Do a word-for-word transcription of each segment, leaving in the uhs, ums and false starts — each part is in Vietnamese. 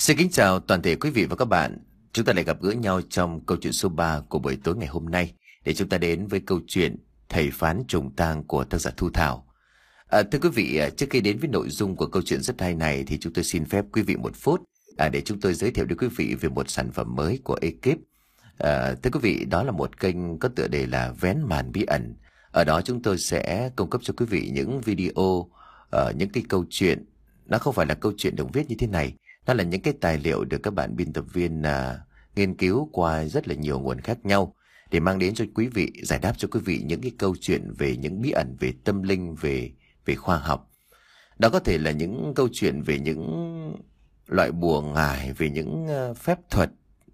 Xin kính chào toàn thể quý vị và các bạn. Chúng ta lại gặp gỡ nhau trong câu chuyện số ba của buổi tối ngày hôm nay để chúng ta đến với câu chuyện Thầy Phán Trùng Tang của tác giả Thu Thảo. À, thưa quý vị, trước khi đến với nội dung của câu chuyện rất hay này thì chúng tôi xin phép quý vị một phút à, để chúng tôi giới thiệu đến quý vị về một sản phẩm mới của ekip. À, thưa quý vị, đó là một kênh có tựa đề là Vén Màn Bí Ẩn. Ở đó chúng tôi sẽ cung cấp cho quý vị những video, uh, những cái câu chuyện. Nó không phải là câu chuyện được viết như thế này. Đó là những cái tài liệu được các bạn biên tập viên à, nghiên cứu qua rất là nhiều nguồn khác nhau để mang đến cho quý vị, giải đáp cho quý vị những cái câu chuyện về những bí ẩn, về tâm linh, về về khoa học. Đó có thể là những câu chuyện về những loại bùa ngải, về những uh, phép thuật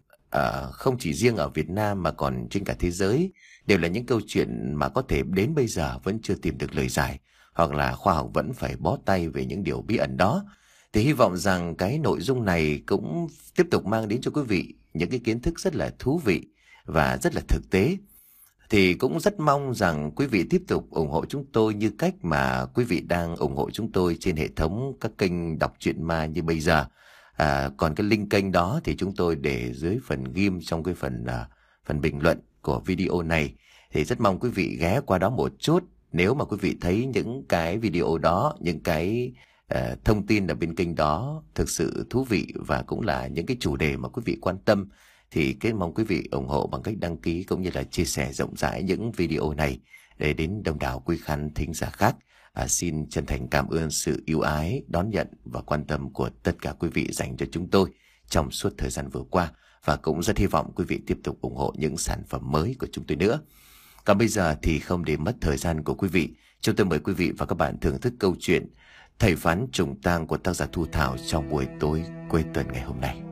uh, không chỉ riêng ở Việt Nam mà còn trên cả thế giới. Đều là những câu chuyện mà có thể đến bây giờ vẫn chưa tìm được lời giải, hoặc là khoa học vẫn phải bó tay về những điều bí ẩn đó. Thì hy vọng rằng cái nội dung này cũng tiếp tục mang đến cho quý vị những cái kiến thức rất là thú vị và rất là thực tế. Thì cũng rất mong rằng quý vị tiếp tục ủng hộ chúng tôi như cách mà quý vị đang ủng hộ chúng tôi trên hệ thống các kênh đọc truyện ma như bây giờ. À, còn cái link kênh đó thì chúng tôi để dưới phần ghim trong cái phần uh, phần bình luận của video này. Thì rất mong quý vị ghé qua đó một chút. Nếu mà quý vị thấy những cái video đó, những cái uh, thông tin ở bên kênh đó thực sự thú vị và cũng là những cái chủ đề mà quý vị quan tâm, thì cái mong quý vị ủng hộ bằng cách đăng ký cũng như là chia sẻ rộng rãi những video này để đến đông đảo quý khán thính giả khác. À, xin chân thành cảm ơn sự yêu ái, đón nhận và quan tâm của tất cả quý vị dành cho chúng tôi trong suốt thời gian vừa qua, và cũng rất hy vọng quý vị tiếp tục ủng hộ những sản phẩm mới của chúng tôi nữa. Còn bây giờ thì không để mất thời gian của quý vị, chúng tôi mời quý vị và các bạn thưởng thức câu chuyện Thầy Phán Trùng Tang của tác giả Thu Thảo trong buổi tối cuối tuần ngày hôm nay.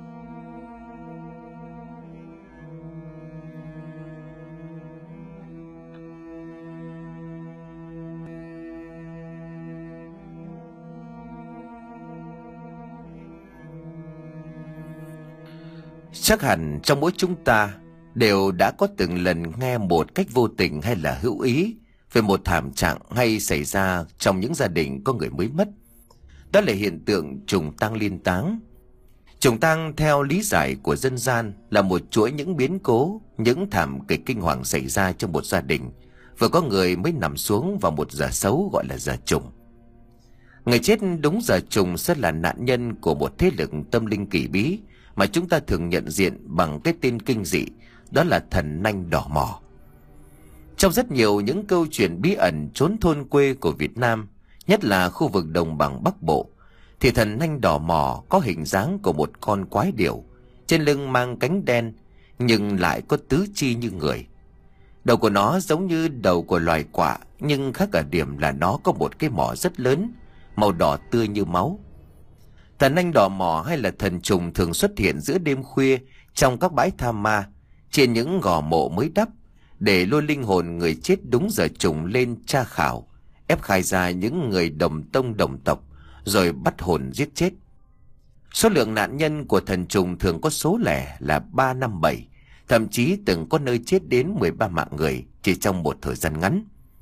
Chắc hẳn trong mỗi chúng ta đều đã có từng lần nghe một cách vô tình hay là hữu ý về một thảm trạng hay xảy ra trong những gia đình có người mới mất. Đó là hiện tượng trùng tang liên táng. Trùng tang theo lý giải của dân gian là một chuỗi những biến cố, những thảm kịch kinh hoàng xảy ra trong một gia đình. Vừa có người mới nằm xuống vào một giờ xấu gọi là giờ trùng. Người chết đúng giờ trùng sẽ là nạn nhân của một thế lực tâm linh kỳ bí mà chúng ta thường nhận diện bằng cái tên kinh dị, đó là thần nanh đỏ mỏ. Trong rất nhiều những câu chuyện bí ẩn chốn thôn quê của Việt Nam, nhất là khu vực đồng bằng Bắc Bộ, thì thần nanh đỏ mỏ có hình dáng của một con quái điểu, trên lưng mang cánh đen nhưng lại có tứ chi như người. Đầu của nó giống như đầu của loài quạ, nhưng khác ở điểm là nó có một cái mỏ rất lớn, màu đỏ tươi như máu. Thần nanh đỏ mỏ hay là thần trùng thường xuất hiện giữa đêm khuya trong các bãi tha ma, trên những gò mộ mới đắp, để lôi linh hồn người chết đúng giờ trùng lên tra khảo, ép khai ra những người đồng tông đồng tộc, rồi bắt hồn giết chết. Số lượng nạn nhân của thần trùng thường có số lẻ là ba năm bảy, thậm chí từng có nơi chết đến mười ba mạng người chỉ trong một thời gian ngắn.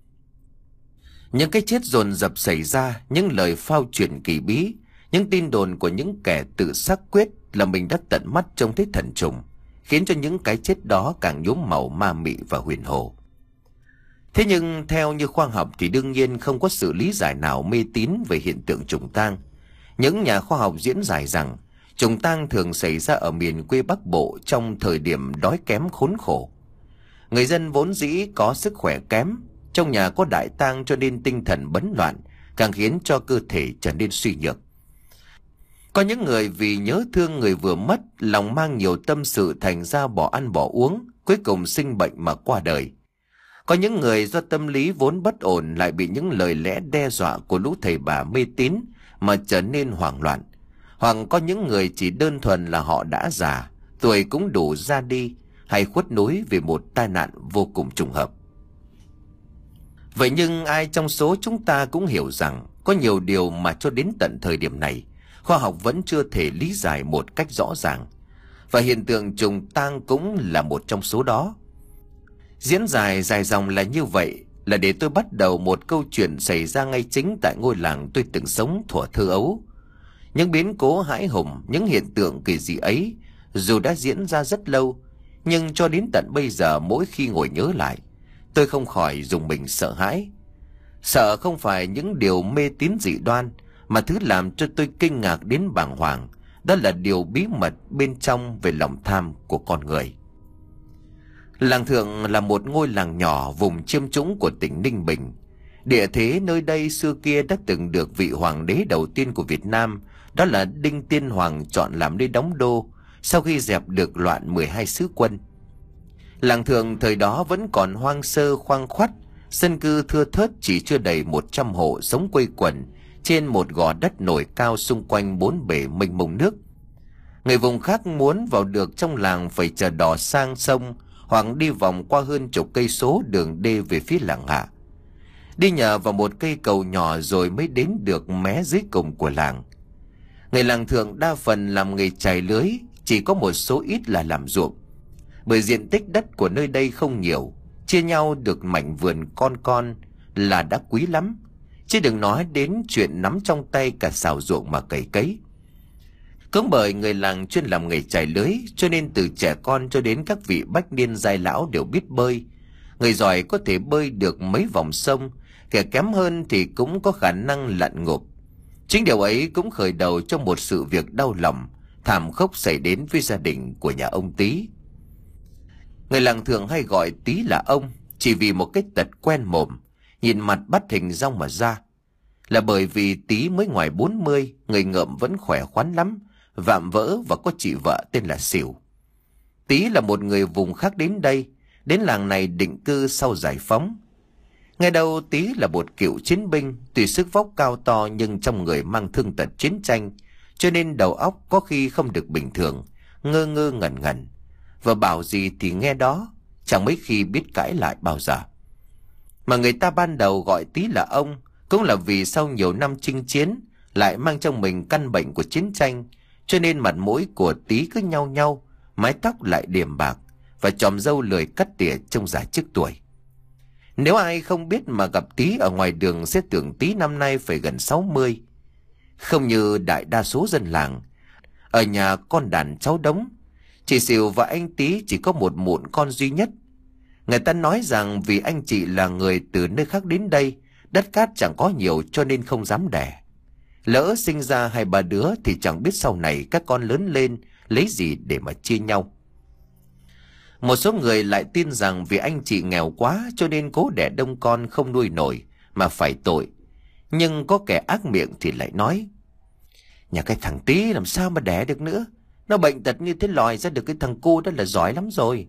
Những cái chết dồn dập xảy ra, những lời phao truyền kỳ bí, những tin đồn của những kẻ tự xác quyết là mình đã tận mắt trông thấy thần trùng, khiến cho những cái chết đó càng nhuốm màu ma mị và huyền hồ. Thế nhưng theo như khoa học thì đương nhiên không có sự lý giải nào mê tín về hiện tượng trùng tang. Những nhà khoa học diễn giải rằng trùng tang thường xảy ra ở miền quê Bắc Bộ trong thời điểm đói kém khốn khổ. Người dân vốn dĩ có sức khỏe kém, trong nhà có đại tang cho nên tinh thần bấn loạn, càng khiến cho cơ thể trở nên suy nhược. Có những người vì nhớ thương người vừa mất, lòng mang nhiều tâm sự thành ra bỏ ăn bỏ uống, cuối cùng sinh bệnh mà qua đời. Có những người do tâm lý vốn bất ổn lại bị những lời lẽ đe dọa của lũ thầy bà mê tín mà trở nên hoảng loạn. Hoặc có những người chỉ đơn thuần là họ đã già, tuổi cũng đủ ra đi, hay khuất núi vì một tai nạn vô cùng trùng hợp. Vậy nhưng ai trong số chúng ta cũng hiểu rằng có nhiều điều mà cho đến tận thời điểm này khoa học vẫn chưa thể lý giải một cách rõ ràng, và hiện tượng trùng tang cũng là một trong số đó. Diễn dài dài dòng là như vậy là để tôi bắt đầu một câu chuyện xảy ra ngay chính tại ngôi làng tôi từng sống thuở thơ ấu. Những biến cố hãi hùng, những hiện tượng kỳ dị ấy, dù đã diễn ra rất lâu, nhưng cho đến tận bây giờ mỗi khi ngồi nhớ lại, tôi không khỏi rùng mình sợ hãi. Sợ không phải những điều mê tín dị đoan, mà thứ làm cho tôi kinh ngạc đến bàng hoàng, đó là điều bí mật bên trong về lòng tham của con người. Làng Thượng là một ngôi làng nhỏ vùng chiêm trũng của tỉnh Ninh Bình. Địa thế nơi đây xưa kia đã từng được vị hoàng đế đầu tiên của Việt Nam, đó là Đinh Tiên Hoàng, chọn làm nơi đóng đô sau khi dẹp được loạn mười hai sứ quân. Làng Thượng thời đó vẫn còn hoang sơ khoang khoắt, dân cư thưa thớt, chỉ chưa đầy một trăm hộ sống quây quần trên một gò đất nổi cao xung quanh bốn bể mênh mông nước. Người vùng khác muốn vào được trong làng phải chờ đò sang sông hoặc đi vòng qua hơn chục cây số đường đê về phía làng Hạ, đi nhờ vào một cây cầu nhỏ rồi mới đến được mé dưới cùng của làng. Người làng Thượng đa phần làm nghề chài lưới, chỉ có một số ít là làm ruộng. Bởi diện tích đất của nơi đây không nhiều, chia nhau được mảnh vườn con con là đã quý lắm, chứ đừng nói đến chuyện nắm trong tay cả xào ruộng mà cày cấy. Cũng bởi người làng chuyên làm nghề chài lưới, cho nên từ trẻ con cho đến các vị bách niên giai lão đều biết bơi. Người giỏi có thể bơi được mấy vòng sông, kẻ kém hơn thì cũng có khả năng lặn ngụp. Chính điều ấy cũng khởi đầu cho một sự việc đau lòng, thảm khốc xảy đến với gia đình của nhà ông Tý. Người làng thường hay gọi Tý là ông, chỉ vì một cái tật quen mồm, nhìn mặt bắt hình dong mà ra. Là bởi vì Tý mới ngoài bốn mươi, người ngợm vẫn khỏe khoắn lắm, vạm vỡ và có chị vợ tên là Xỉu. Tý là một người vùng khác đến đây, đến làng này định cư sau giải phóng. Nghe đầu Tý là một cựu chiến binh, tuy sức vóc cao to nhưng trong người mang thương tật chiến tranh, cho nên đầu óc có khi không được bình thường, ngơ ngơ ngẩn ngẩn, và bảo gì thì nghe đó, chẳng mấy khi biết cãi lại bao giờ. Mà người ta ban đầu gọi Tý là ông cũng là vì sau nhiều năm chinh chiến lại mang trong mình căn bệnh của chiến tranh, cho nên mặt mũi của Tý cứ nhau nhau, mái tóc lại điểm bạc và chòm râu lười cắt tỉa trông già trước tuổi. Nếu ai không biết mà gặp Tý ở ngoài đường sẽ tưởng Tý năm nay phải gần sáu mươi. Không như đại đa số dân làng, ở nhà con đàn cháu đống, chị Xỉu và anh Tý chỉ có một mụn con duy nhất. Người ta nói rằng vì anh chị là người từ nơi khác đến đây, đất cát chẳng có nhiều cho nên không dám đẻ. Lỡ sinh ra hai ba đứa thì chẳng biết sau này các con lớn lên lấy gì để mà chia nhau. Một số người lại tin rằng vì anh chị nghèo quá cho nên cố đẻ đông con không nuôi nổi mà phải tội. Nhưng có kẻ ác miệng thì lại nói: nhà cái thằng Tý làm sao mà đẻ được nữa, nó bệnh tật như thế lòi ra được cái thằng cu đó là giỏi lắm rồi.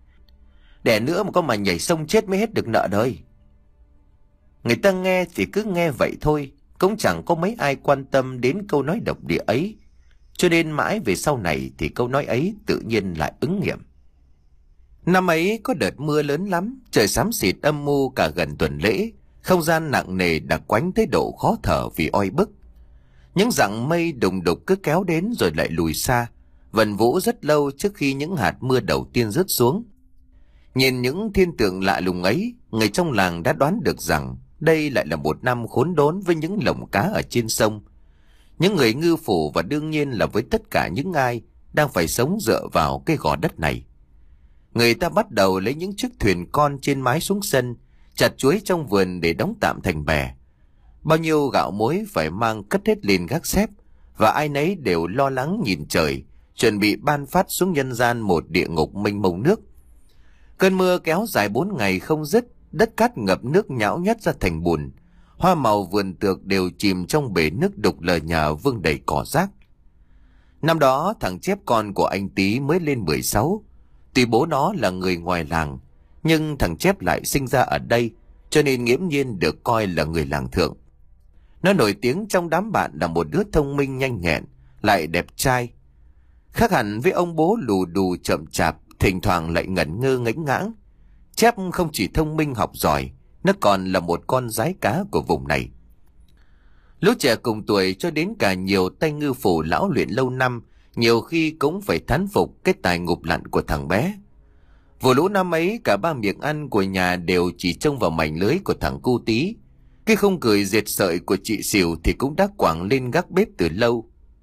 Đẻ nữa mà có mà nhảy sông chết mới hết được nợ đời. Người ta nghe thì cứ nghe vậy thôi, cũng chẳng có mấy ai quan tâm đến câu nói độc địa ấy, cho nên mãi về sau này thì câu nói ấy tự nhiên lại ứng nghiệm. Năm ấy có đợt mưa lớn lắm, trời xám xịt âm mưu cả gần tuần lễ, không gian nặng nề đặc quánh tới độ khó thở vì oi bức. Những dặng mây đùng đục cứ kéo đến rồi lại lùi xa, vần vũ rất lâu trước khi những hạt mưa đầu tiên rớt xuống. Nhìn những thiên tượng lạ lùng ấy, người trong làng đã đoán được rằng đây lại là một năm khốn đốn với những lồng cá ở trên sông, những người ngư phủ và đương nhiên là với tất cả những ai đang phải sống dựa vào cái gò đất này. Người ta bắt đầu lấy những chiếc thuyền con trên mái xuống sân, chặt chuối trong vườn để đóng tạm thành bè. Bao nhiêu gạo muối phải mang cất hết lên gác xếp, và ai nấy đều lo lắng nhìn trời, chuẩn bị ban phát xuống nhân gian một địa ngục mênh mông nước. Cơn mưa kéo dài bốn ngày không dứt, đất cát ngập nước nhão nhắt ra thành bùn, hoa màu vườn tược đều chìm trong bể nước đục lờ nhờ vương đầy cỏ rác. Năm đó thằng Chép con của anh Tý mới lên mười sáu. Tuy bố nó là người ngoài làng, nhưng thằng Chép lại sinh ra ở đây, cho nên nghiễm nhiên được coi là người làng Thượng. Nó nổi tiếng trong đám bạn là một đứa thông minh nhanh nhẹn, lại đẹp trai. Khác hẳn với ông bố lù đù chậm chạp, thỉnh thoảng lại ngẩn ngơ ngẫnh ngãng. Chép không chỉ thông minh học giỏi, nó còn là một con rái cá của vùng này. Lũ trẻ cùng tuổi cho đến cả nhiều tay ngư phủ lão luyện lâu năm, nhiều khi cũng phải thán phục cái tài ngụp lặn của thằng bé. Vụ lũ năm ấy, cả ba miệng ăn của nhà đều chỉ trông vào mảnh lưới của thằng cu Tý. Cái không cười dệt sợi của chị Xỉu thì cũng đã quẳng lên gác bếp từ lâu.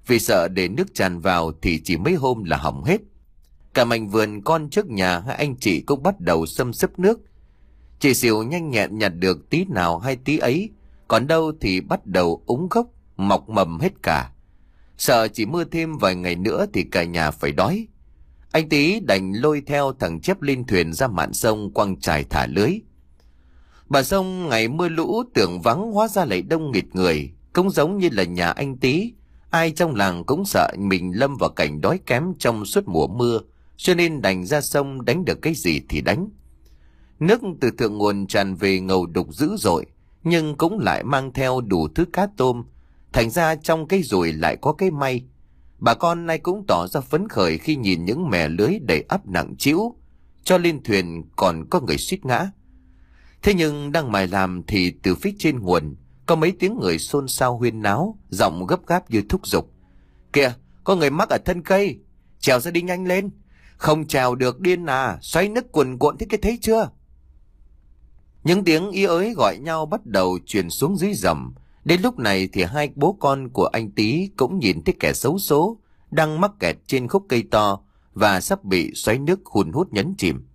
vì sợ để nước tràn vào thì chỉ mấy hôm là hỏng hết. Cả mảnh vườn con trước nhà hai anh chị cũng bắt đầu xâm xấp nước. Chị Xỉu nhanh nhẹn nhặt được tí nào hay tí ấy, còn đâu thì bắt đầu úng gốc, mọc mầm hết cả. Sợ chỉ mưa thêm vài ngày nữa thì cả nhà phải đói. Anh Tý đành lôi theo thằng Chép lên thuyền ra mạn sông quăng chài thả lưới. Bà sông ngày mưa lũ tưởng vắng hóa ra lại đông nghịt người, cũng giống như là nhà anh Tý. Ai trong làng cũng sợ mình lâm vào cảnh đói kém trong suốt mùa mưa, cho nên đành ra sông đánh được cái gì thì đánh. Nước từ thượng nguồn tràn về ngầu đục dữ dội, nhưng cũng lại mang theo đủ thứ cá tôm. Thành ra trong cái rùi lại có cái may. Bà con nay cũng tỏ ra phấn khởi khi nhìn những mẻ lưới đầy ắp nặng trĩu, cho lên thuyền còn có người suýt ngã. Thế nhưng đang mải làm thì từ phía trên nguồn có mấy tiếng người xôn xao huyên náo, giọng gấp gáp như thúc giục. Kìa, có người mắc ở thân cây, trèo ra đi nhanh lên. Không trèo được điên à, xoáy nước cuồn cuộn thế kia thấy chưa? Những tiếng ý ới gọi nhau bắt đầu truyền xuống dưới dầm. Đến lúc này thì hai bố con của anh Tý cũng nhìn thấy kẻ xấu số đang mắc kẹt trên khúc cây to và sắp bị xoáy nước hun hút nhấn chìm.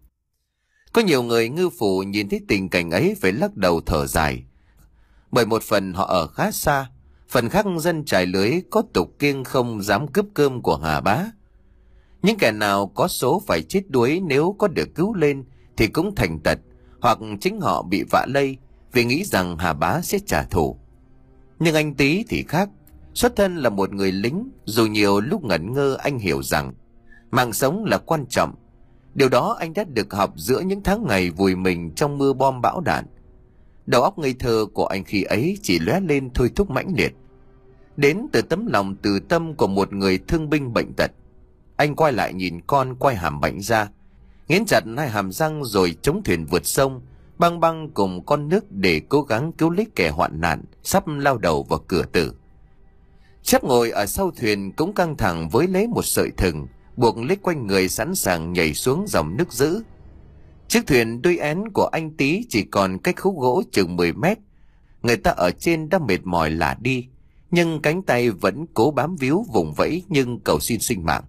Có nhiều người ngư phủ nhìn thấy tình cảnh ấy phải lắc đầu thở dài. Bởi một phần họ ở khá xa, phần khác dân trải lưới có tục kiêng không dám cướp cơm của Hà Bá. Những kẻ nào có số phải chết đuối nếu có được cứu lên thì cũng thành tật, hoặc chính họ bị vạ lây vì nghĩ rằng Hà Bá sẽ trả thù. Nhưng anh Tý thì khác. Xuất thân là một người lính, dù nhiều lúc ngẩn ngơ anh hiểu rằng mạng sống là quan trọng. Điều đó anh đã được học giữa những tháng ngày vùi mình trong mưa bom bão đạn. Đầu óc ngây thơ của anh khi ấy chỉ lóe lên thôi thúc mãnh liệt, đến từ tấm lòng từ tâm của một người thương binh bệnh tật. Anh quay lại nhìn con quay hàm bệnh ra, nghiến chặt hai hàm răng rồi chống thuyền vượt sông, băng băng cùng con nước để cố gắng cứu lấy kẻ hoạn nạn sắp lao đầu vào cửa tử. Chép ngồi ở sau thuyền cũng căng thẳng với lấy một sợi thừng buộc lấy quanh người, sẵn sàng nhảy xuống dòng nước dữ. Chiếc thuyền đuôi én của anh Tý chỉ còn cách khúc gỗ chừng mười mét. Người ta ở trên đã mệt mỏi lả đi, nhưng cánh tay vẫn cố bám víu vùng vẫy nhưng cầu xin sinh mạng.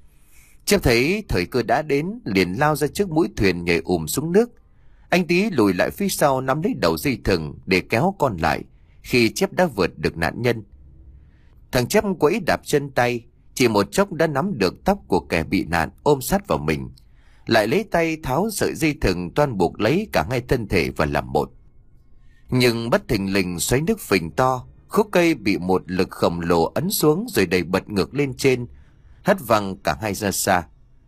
Chép thấy thời cơ đã đến, liền lao ra trước mũi thuyền nhảy ùm xuống nước. Anh Tý lùi lại phía sau nắm lấy đầu dây thừng để kéo con lại khi Chép đã vượt được nạn nhân. Thằng Chép quẫy đạp chân tay, chỉ một chốc đã nắm được tóc của kẻ bị nạn ôm sát vào mình, lại lấy tay tháo sợi dây thừng toan buộc lấy cả hai thân thể và làm một. Nhưng bất thình lình xoáy nước phình to, khúc cây bị một lực khổng lồ ấn xuống rồi đẩy bật ngược lên trên, hất văng cả hai ra xa.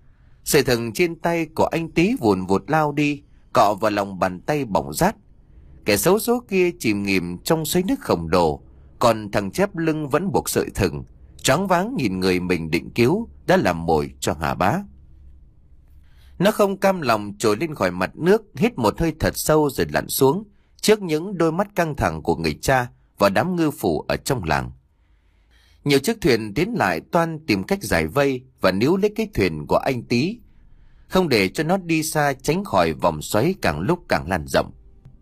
Sợi thừng trên tay của anh Tý vùn vụt lao đi, cọ vào lòng bàn tay bỏng rát. Kẻ xấu số kia chìm nghỉm trong xoáy nước khổng lồ, còn thằng Chép lưng vẫn buộc sợi thừng, choáng váng nhìn người mình định cứu đã làm mồi cho Hà Bá. Nó không cam lòng trồi lên khỏi mặt nước, hít một hơi thật sâu rồi lặn xuống trước những đôi mắt căng thẳng của người cha và đám ngư phủ ở trong làng. Nhiều chiếc thuyền tiến lại toan tìm cách giải vây và níu lấy cái thuyền của anh Tý, không để cho nó đi xa tránh khỏi vòng xoáy càng lúc càng lan rộng.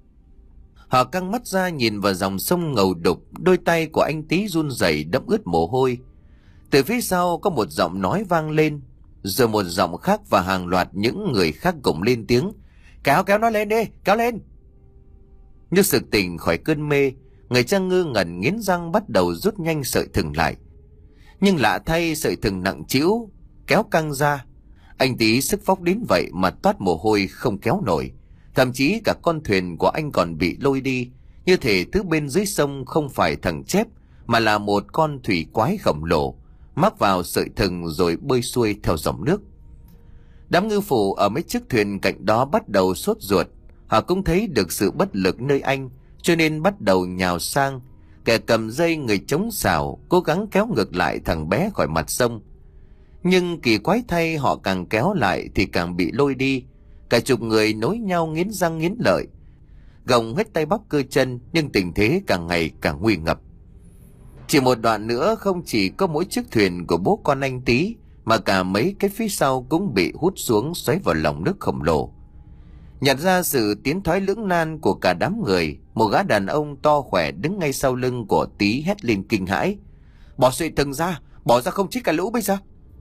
Họ căng mắt ra nhìn vào dòng sông ngầu đục, đôi tay của anh Tý run rẩy đẫm ướt mồ hôi. Từ phía sau có một giọng nói vang lên, rồi một giọng khác và hàng loạt những người khác cùng lên tiếng. Kéo kéo nó lên đi, kéo lên. Như sực tỉnh khỏi cơn mê, người cha ngơ ngẩn nghiến răng bắt đầu rút nhanh sợi thừng lại. Nhưng lạ thay, sợi thừng nặng trĩu, kéo căng ra. Anh Tý sức phóc đến vậy mà toát mồ hôi không kéo nổi. Thậm chí cả con thuyền của anh còn bị lôi đi, như thể thứ bên dưới sông không phải thằng Chép mà là một con thủy quái khổng lồ mắc vào sợi thừng rồi bơi xuôi theo dòng nước. Đám ngư phủ ở mấy chiếc thuyền cạnh đó bắt đầu sốt ruột. Họ cũng thấy được sự bất lực nơi anh, cho nên bắt đầu nhào sang, kẻ cầm dây, người chống xảo, cố gắng kéo ngược lại thằng bé khỏi mặt sông. Nhưng kỳ quái thay, họ càng kéo lại thì càng bị lôi đi. Cả chục người nối nhau nghiến răng nghiến lợi, gồng hết tay bắp cơ chân, nhưng tình thế càng ngày càng nguy ngập. Chỉ một đoạn nữa, không chỉ có mỗi chiếc thuyền của bố con anh Tý mà cả mấy cái phía sau cũng bị hút xuống xoáy vào lòng nước khổng lồ. Nhận ra sự tiến thoái lưỡng nan của cả đám người, một gã đàn ông to khỏe đứng ngay sau lưng của Tý hét lên kinh hãi. Bỏ sợi thừng ra, Bỏ ra không chết cả lũ bây giờ.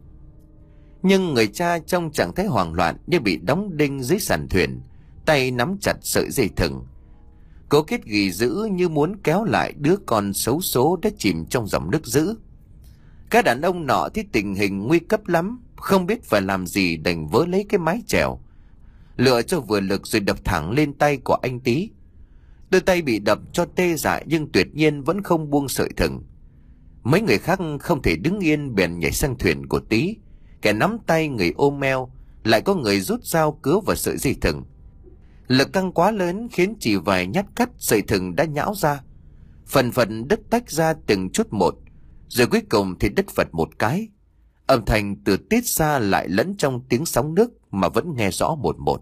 Nhưng người cha trong trạng thái hoảng loạn như bị đóng đinh dưới sàn thuyền, tay nắm chặt sợi dây thừng, cố kết ghi giữ như muốn kéo lại đứa con xấu số đã chìm trong dòng nước dữ. Các đàn ông nọ thấy tình hình nguy cấp lắm, không biết phải làm gì đành vớ lấy cái mái chèo, lựa cho vừa lực rồi đập thẳng lên tay của anh Tý. Đôi tay bị đập cho tê dại nhưng tuyệt nhiên vẫn không buông sợi thừng. Mấy người khác không thể đứng yên bèn nhảy sang thuyền của Tý, kẻ nắm tay người ôm eo, lại có người rút dao cứa vào sợi dây thừng. Lực căng quá lớn khiến chỉ vài nhát cắt sợi thừng đã nhão ra, phần phần đứt tách ra từng chút một, rồi cuối cùng thì đứt phật một cái. Âm thanh từ tít xa lại lẫn trong tiếng sóng nước mà vẫn nghe rõ một một.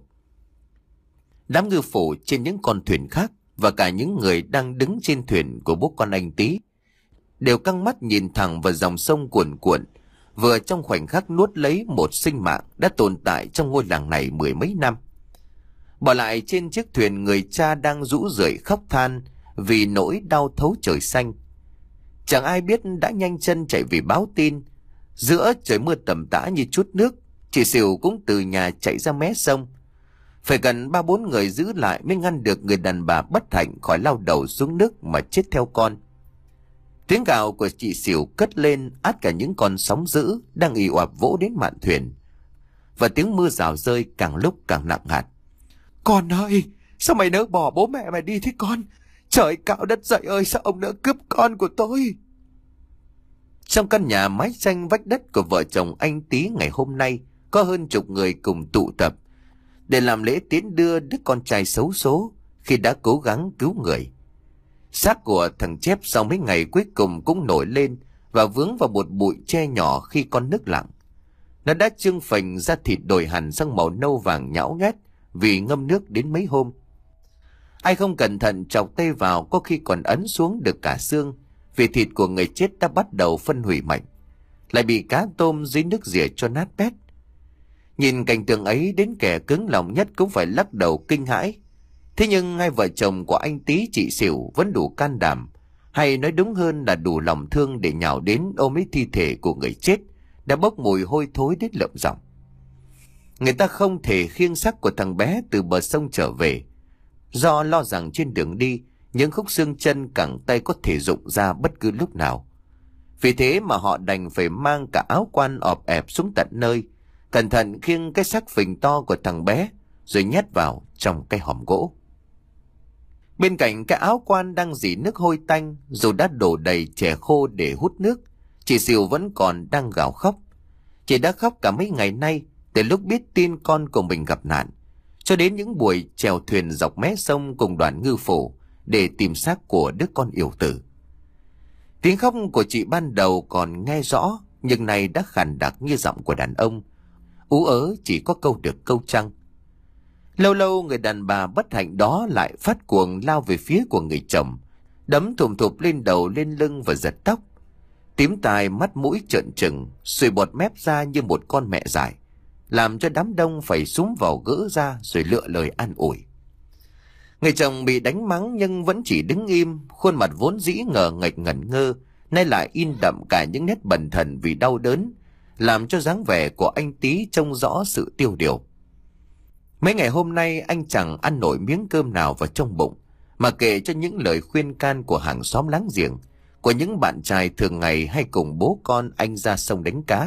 Đám ngư phủ trên những con thuyền khác và cả những người đang đứng trên thuyền của bố con anh Tý đều căng mắt nhìn thẳng vào dòng sông cuồn cuộn, vừa trong khoảnh khắc nuốt lấy một sinh mạng đã tồn tại trong ngôi làng này mười mấy năm. Bỏ lại trên chiếc thuyền người cha đang rũ rượi khóc than vì nỗi đau thấu trời xanh. Chẳng ai biết đã nhanh chân chạy về báo tin. Giữa trời mưa tầm tã như chút nước, chị Sỉu cũng từ nhà chạy ra mé sông. Phải gần ba bốn người giữ lại mới ngăn được người đàn bà bất hạnh khỏi lao đầu xuống nước mà chết theo con. Tiếng gào của chị Sỉu cất lên át cả những con sóng dữ đang ì oạp vỗ đến mạn thuyền, và tiếng mưa rào rơi càng lúc càng nặng hạt. Con ơi, sao mày nỡ bỏ bố mẹ mày đi thế con? Trời cạo đất dậy ơi, sao ông nỡ cướp con của tôi? Trong căn nhà mái tranh vách đất của vợ chồng anh Tý ngày hôm nay có hơn chục người cùng tụ tập để làm lễ tiến đưa đứa con trai xấu số khi đã cố gắng cứu người. Xác của thằng Chép sau mấy ngày cuối cùng cũng nổi lên và vướng vào một bụi tre nhỏ khi con nước lặng. Nó đã trương phình ra, thịt đổi hẳn sang màu nâu vàng nhão nhét vì ngâm nước đến mấy hôm. Ai không cẩn thận chọc tay vào có khi còn ấn xuống được cả xương, vì thịt của người chết đã bắt đầu phân hủy mạnh, lại bị cá tôm dưới nước rỉa cho nát bét. Nhìn cảnh tượng ấy, đến kẻ cứng lòng nhất cũng phải lắc đầu kinh hãi. Thế nhưng hai vợ chồng của anh Tý chị Sỉu vẫn đủ can đảm, hay nói đúng hơn là đủ lòng thương để nhào đến ôm lấy thi thể của người chết đã bốc mùi hôi thối đến lợm giọng. Người ta không thể khiêng xác của thằng bé từ bờ sông trở về, do lo rằng trên đường đi những khúc xương chân cẳng tay có thể rụng ra bất cứ lúc nào. Vì thế mà họ đành phải mang cả áo quan ọp ẹp xuống tận nơi, cẩn thận khiêng cái xác phình to của thằng bé rồi nhét vào trong cái hòm gỗ. Bên cạnh cái áo quan đang rỉ nước hôi tanh, dù đã đổ đầy chè khô để hút nước, chị Sỉu vẫn còn đang gào khóc. Chị đã khóc cả mấy ngày nay từ lúc biết tin con của mình gặp nạn, cho đến những buổi chèo thuyền dọc mé sông cùng đoàn ngư phủ để tìm xác của đứa con yểu tử. Tiếng khóc của chị ban đầu còn nghe rõ, nhưng nay đã khàn đặc như giọng của đàn ông, ú ớ chỉ có câu được câu trăng. Lâu lâu người đàn bà bất hạnh đó lại phát cuồng lao về phía của người chồng, đấm thùm thụp lên đầu lên lưng và giật tóc. Tím tai mắt mũi trợn trừng, sùi bọt mép ra như một con mẹ dại, làm cho đám đông phải xúm vào gỡ ra rồi lựa lời an ủi. Người chồng bị đánh mắng nhưng vẫn chỉ đứng im, khuôn mặt vốn dĩ ngờ nghệch ngẩn ngơ nay lại in đậm cả những nét bần thần vì đau đớn, làm cho dáng vẻ của anh Tý trông rõ sự tiêu điều. Mấy ngày hôm nay anh chẳng ăn nổi miếng cơm nào vào trong bụng, mà kể cho những lời khuyên can của hàng xóm láng giềng, của những bạn trai thường ngày hay cùng bố con anh ra sông đánh cá.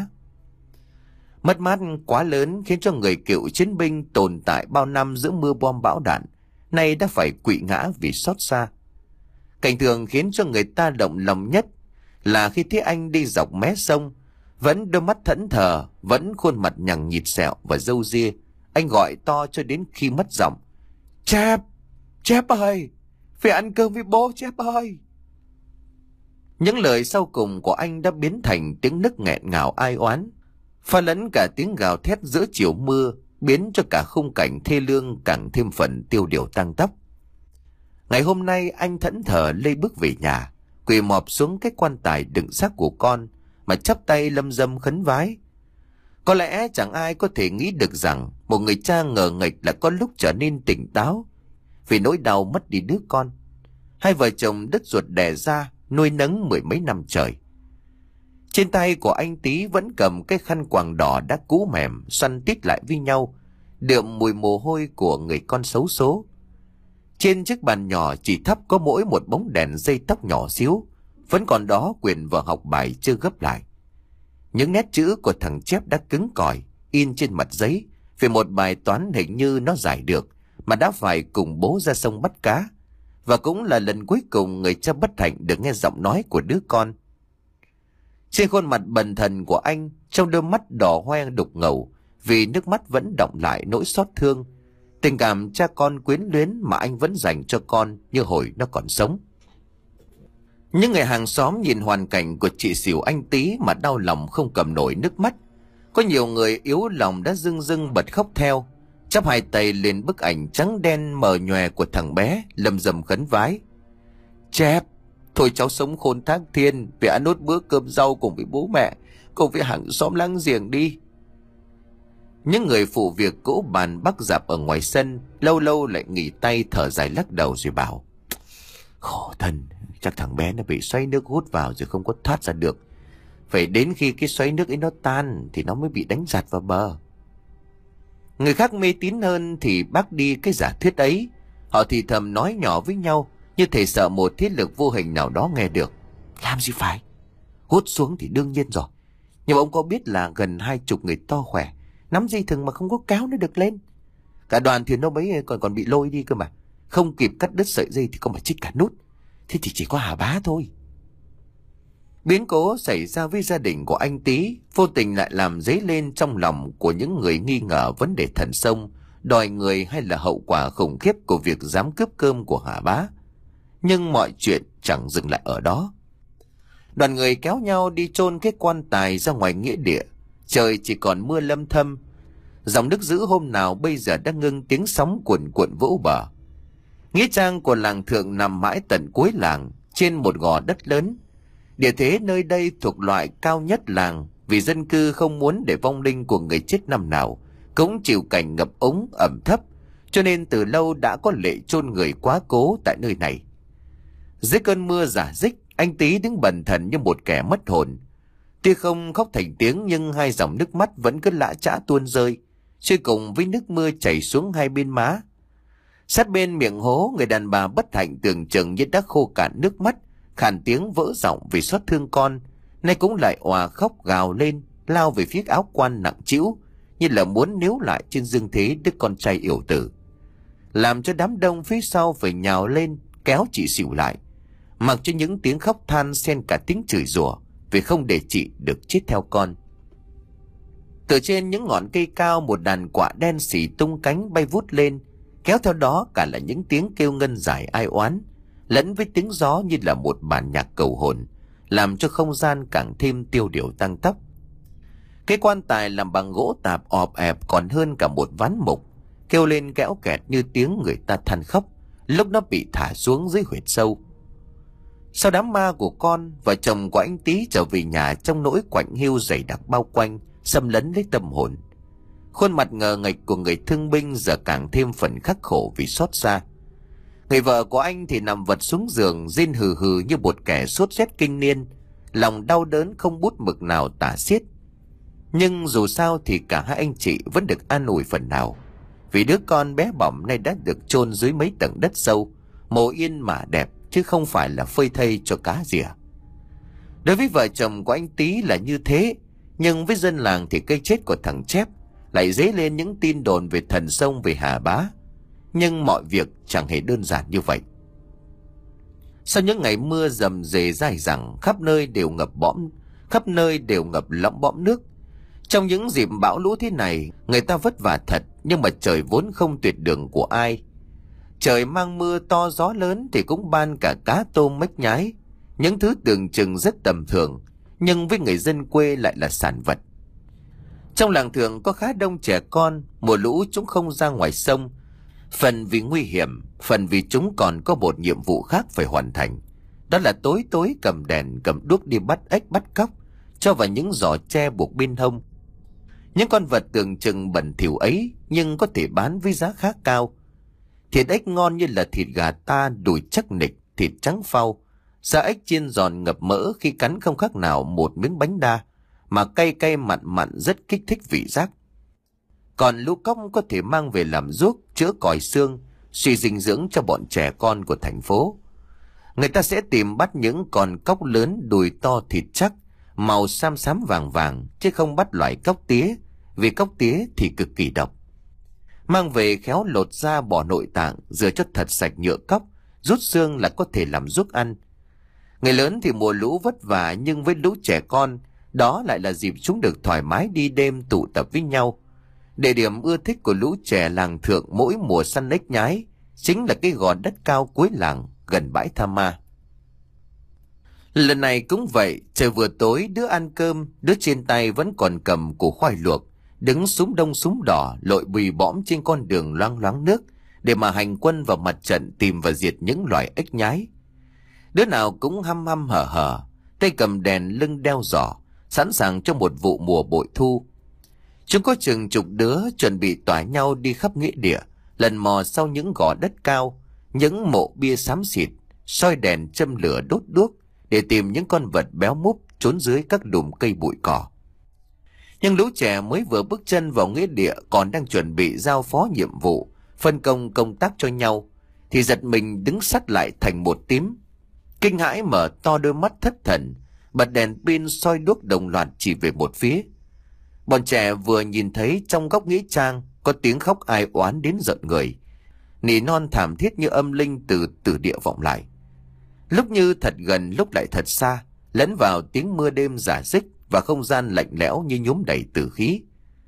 Mất mát quá lớn khiến cho người cựu chiến binh tồn tại bao năm giữa mưa bom bão đạn nay đã phải quỵ ngã vì xót xa. Cảnh tượng khiến cho người ta động lòng nhất là khi thấy anh đi dọc mé sông, vẫn đôi mắt thẫn thờ, vẫn khuôn mặt nhằng nhịt sẹo và râu ria, anh gọi to cho đến khi mất giọng: Chép, Chép ơi, phải ăn cơm với bố Chép ơi. Những lời sau cùng của anh đã biến thành tiếng nức nghẹn ngào ai oán, pha lẫn cả tiếng gào thét giữa chiều mưa, biến cho cả khung cảnh thê lương càng thêm phần tiêu điều tang tóc. Ngày hôm nay anh thẫn thờ lê bước về nhà, quỳ mọp xuống cái quan tài đựng xác của con mà chắp tay lâm dâm khấn vái. Có lẽ chẳng ai có thể nghĩ được rằng một người cha ngờ nghệch là có lúc trở nên tỉnh táo vì nỗi đau mất đi đứa con. Hai vợ chồng đứt ruột đẻ ra, nuôi nấng mười mấy năm trời. Trên tay của anh Tý vẫn cầm cái khăn quàng đỏ đã cũ mềm, xoăn tít lại với nhau, đượm mùi mồ hôi của người con xấu số. Trên chiếc bàn nhỏ chỉ thấp có mỗi một bóng đèn dây tóc nhỏ xíu, vẫn còn đó quyển vở học bài chưa gấp lại. Những nét chữ của thằng Chép đã cứng cỏi, in trên mặt giấy, về một bài toán hình như nó giải được, mà đã phải cùng bố ra sông bắt cá. Và cũng là lần cuối cùng người cha bất hạnh được nghe giọng nói của đứa con. Trên khuôn mặt bần thần của anh, trong đôi mắt đỏ hoe đục ngầu, vì nước mắt vẫn đọng lại nỗi xót thương, tình cảm cha con quyến luyến mà anh vẫn dành cho con như hồi nó còn sống. Những người hàng xóm nhìn hoàn cảnh của chị xỉu anh Tý mà đau lòng không cầm nổi nước mắt. Có nhiều người yếu lòng đã rưng rưng bật khóc theo, chắp hai tay lên bức ảnh trắng đen mờ nhòe của thằng bé, lầm rầm khấn vái: Chép, thôi cháu sống khôn thác thiên, về ăn nốt bữa cơm rau cùng với bố mẹ, cùng với hàng xóm láng giềng đi. Những người phụ việc cỗ bàn bắc dạp ở ngoài sân lâu lâu lại nghỉ tay thở dài lắc đầu rồi bảo: Khổ thân, chắc thằng bé nó bị xoáy nước hút vào rồi không có thoát ra được. Phải đến khi cái xoáy nước ấy nó tan thì nó mới bị đánh giạt vào bờ. Người khác mê tín hơn thì bác đi cái giả thuyết ấy. Họ thì thầm nói nhỏ với nhau, như thể sợ một thế lực vô hình nào đó nghe được. Làm gì phải, hút xuống thì đương nhiên rồi. Nhưng mà ông có biết là gần hai chục người to khỏe nắm dây thừng mà không có kéo nó được lên. Cả đoàn thuyền nó bấy còn còn bị lôi đi cơ mà. Không kịp cắt đứt sợi dây thì có mà chích cả nút. Thế thì chỉ có Hà Bá thôi. Biến cố xảy ra với gia đình của anh Tý vô tình lại làm dấy lên trong lòng của những người nghi ngờ vấn đề thần sông, đòi người hay là hậu quả khủng khiếp của việc dám cướp cơm của Hà Bá. Nhưng mọi chuyện chẳng dừng lại ở đó. Đoàn người kéo nhau đi chôn cái quan tài ra ngoài nghĩa địa. Trời chỉ còn mưa lâm thâm. Dòng nước dữ hôm nào bây giờ đã ngưng tiếng sóng cuồn cuộn vỗ bờ. Nghĩa trang của làng Thượng nằm mãi tận cuối làng, trên một gò đất lớn. Địa thế nơi đây thuộc loại cao nhất làng, vì dân cư không muốn để vong linh của người chết năm nào cũng chịu cảnh ngập úng ẩm thấp, cho nên từ lâu đã có lệ chôn người quá cố tại nơi này. Dưới cơn mưa rả rích, anh Tý đứng bần thần như một kẻ mất hồn. Tuy không khóc thành tiếng nhưng hai dòng nước mắt vẫn cứ lã chã tuôn rơi, chơi cùng với nước mưa chảy xuống hai bên má. Sát bên miệng hố, người đàn bà bất hạnh tưởng chừng như đã khô cạn nước mắt, khàn tiếng vỡ giọng vì xót thương con, nay cũng lại òa khóc gào lên, lao về phía áo quan nặng trĩu, như là muốn níu lại trên dương thế đứa con trai yểu tử, làm cho đám đông phía sau phải nhào lên kéo chị xỉu lại, mặc cho những tiếng khóc than xen cả tiếng chửi rủa vì không để chị được chết theo con. Từ trên những ngọn cây cao, một đàn quạ đen xì tung cánh bay vút lên, kéo theo đó cả là những tiếng kêu ngân dài ai oán, lẫn với tiếng gió như là một bản nhạc cầu hồn, làm cho không gian càng thêm tiêu điều tăng tốc. Cái quan tài làm bằng gỗ tạp ọp ẹp còn hơn cả một ván mục, kêu lên kéo kẹt như tiếng người ta than khóc lúc nó bị thả xuống dưới huyệt sâu. Sau đám ma của con, vợ chồng của anh Tý trở về nhà trong nỗi quạnh hiu dày đặc bao quanh, xâm lấn lấy tâm hồn. Khuôn mặt ngờ nghệch của người thương binh giờ càng thêm phần khắc khổ vì xót xa. Người vợ của anh thì nằm vật xuống giường, rên hừ hừ như một kẻ sốt rét kinh niên, lòng đau đớn không bút mực nào tả xiết. Nhưng dù sao thì cả hai anh chị vẫn được an ủi phần nào, vì đứa con bé bỏng nay đã được chôn dưới mấy tầng đất sâu, mồ yên mà đẹp, chứ không phải là phơi thây cho cá rỉa. Đối với vợ chồng của anh Tý là như thế, nhưng với dân làng thì cái chết của thằng Chép lại dấy lên những tin đồn về thần sông, về Hà Bá. Nhưng mọi việc chẳng hề đơn giản như vậy. Sau những ngày mưa rầm rề dai dẳng, khắp nơi đều ngập bõm, khắp nơi đều ngập lõm bõm nước. Trong những dịp bão lũ thế này, người ta vất vả thật, nhưng mà trời vốn không tuyệt đường của ai. Trời mang mưa to gió lớn thì cũng ban cả cá tôm mếch nhái, những thứ tưởng chừng rất tầm thường, nhưng với người dân quê lại là sản vật. Trong làng Thượng có khá đông trẻ con, mùa lũ chúng không ra ngoài sông, phần vì nguy hiểm, phần vì chúng còn có một nhiệm vụ khác phải hoàn thành. Đó là tối tối cầm đèn cầm đuốc đi bắt ếch bắt cóc, cho vào những giỏ tre buộc bên hông. Những con vật tưởng chừng bẩn thỉu ấy nhưng có thể bán với giá khá cao. Thịt ếch ngon như là thịt gà ta, đùi chắc nịch, thịt trắng phau, Da ếch chiên giòn ngập mỡ, khi cắn không khác nào một miếng bánh đa, mà cay cay mặn mặn rất kích thích vị giác. Còn lũ cóc có thể mang về làm ruốc, chữa còi xương, suy dinh dưỡng cho bọn trẻ con của thành phố. Người ta sẽ tìm bắt những con cóc lớn, đùi to, thịt chắc, màu xám xám vàng vàng, chứ không bắt loại cóc tía, vì cóc tía thì cực kỳ độc. Mang về khéo lột da, bỏ nội tạng, rửa cho thật sạch nhựa cóc, rút xương là có thể làm ruốc ăn. Người lớn thì mùa lũ vất vả, nhưng với lũ trẻ con, đó lại là dịp chúng được thoải mái đi đêm tụ tập với nhau. Địa điểm ưa thích của lũ trẻ làng Thượng mỗi mùa săn ếch nhái chính là cái gò đất cao cuối làng, gần bãi Tha Ma. Lần này cũng vậy, trời vừa tối, đứa ăn cơm, đứa trên tay vẫn còn cầm củ khoai luộc, đứng súm đông súm đỏ lội bì bõm trên con đường loang loáng nước để mà hành quân vào mặt trận tìm và diệt những loài ếch nhái. Đứa nào cũng hăm hăm hở hở, tay cầm đèn, lưng đeo giỏ, sẵn sàng cho một vụ mùa bội thu. Chúng có chừng chục đứa chuẩn bị tỏa nhau đi khắp nghĩa địa, lần mò sau những gò đất cao, những mộ bia xám xịt, soi đèn châm lửa đốt đuốc để tìm những con vật béo múp trốn dưới các đùm cây bụi cỏ. Nhưng lũ trẻ mới vừa bước chân vào nghĩa địa, còn đang chuẩn bị giao phó nhiệm vụ, phân công công tác cho nhau, thì giật mình đứng sắt lại thành một tím. Kinh hãi mở to đôi mắt thất thần, bật đèn pin soi đuốc đồng loạt chỉ về một phía. Bọn trẻ vừa nhìn thấy trong góc nghĩa trang có tiếng khóc ai oán đến giận người, nỉ non thảm thiết như âm linh từ tử địa vọng lại, lúc như thật gần lúc lại thật xa, lẫn vào tiếng mưa đêm rả rích và không gian lạnh lẽo như nhuốm đầy tử khí.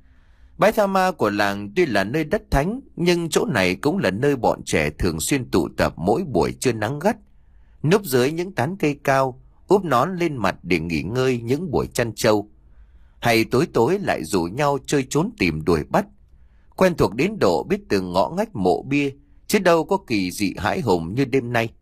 Bãi Tha Ma của làng tuy là nơi đất thánh, nhưng chỗ này cũng là nơi bọn trẻ thường xuyên tụ tập mỗi buổi trưa nắng gắt, núp dưới những tán cây cao, úp nón lên mặt để nghỉ ngơi những buổi chăn trâu, hay tối tối lại rủ nhau chơi trốn tìm đuổi bắt, quen thuộc đến độ biết từng ngõ ngách mộ bia, chứ đâu có kỳ dị hãi hùng như đêm nay.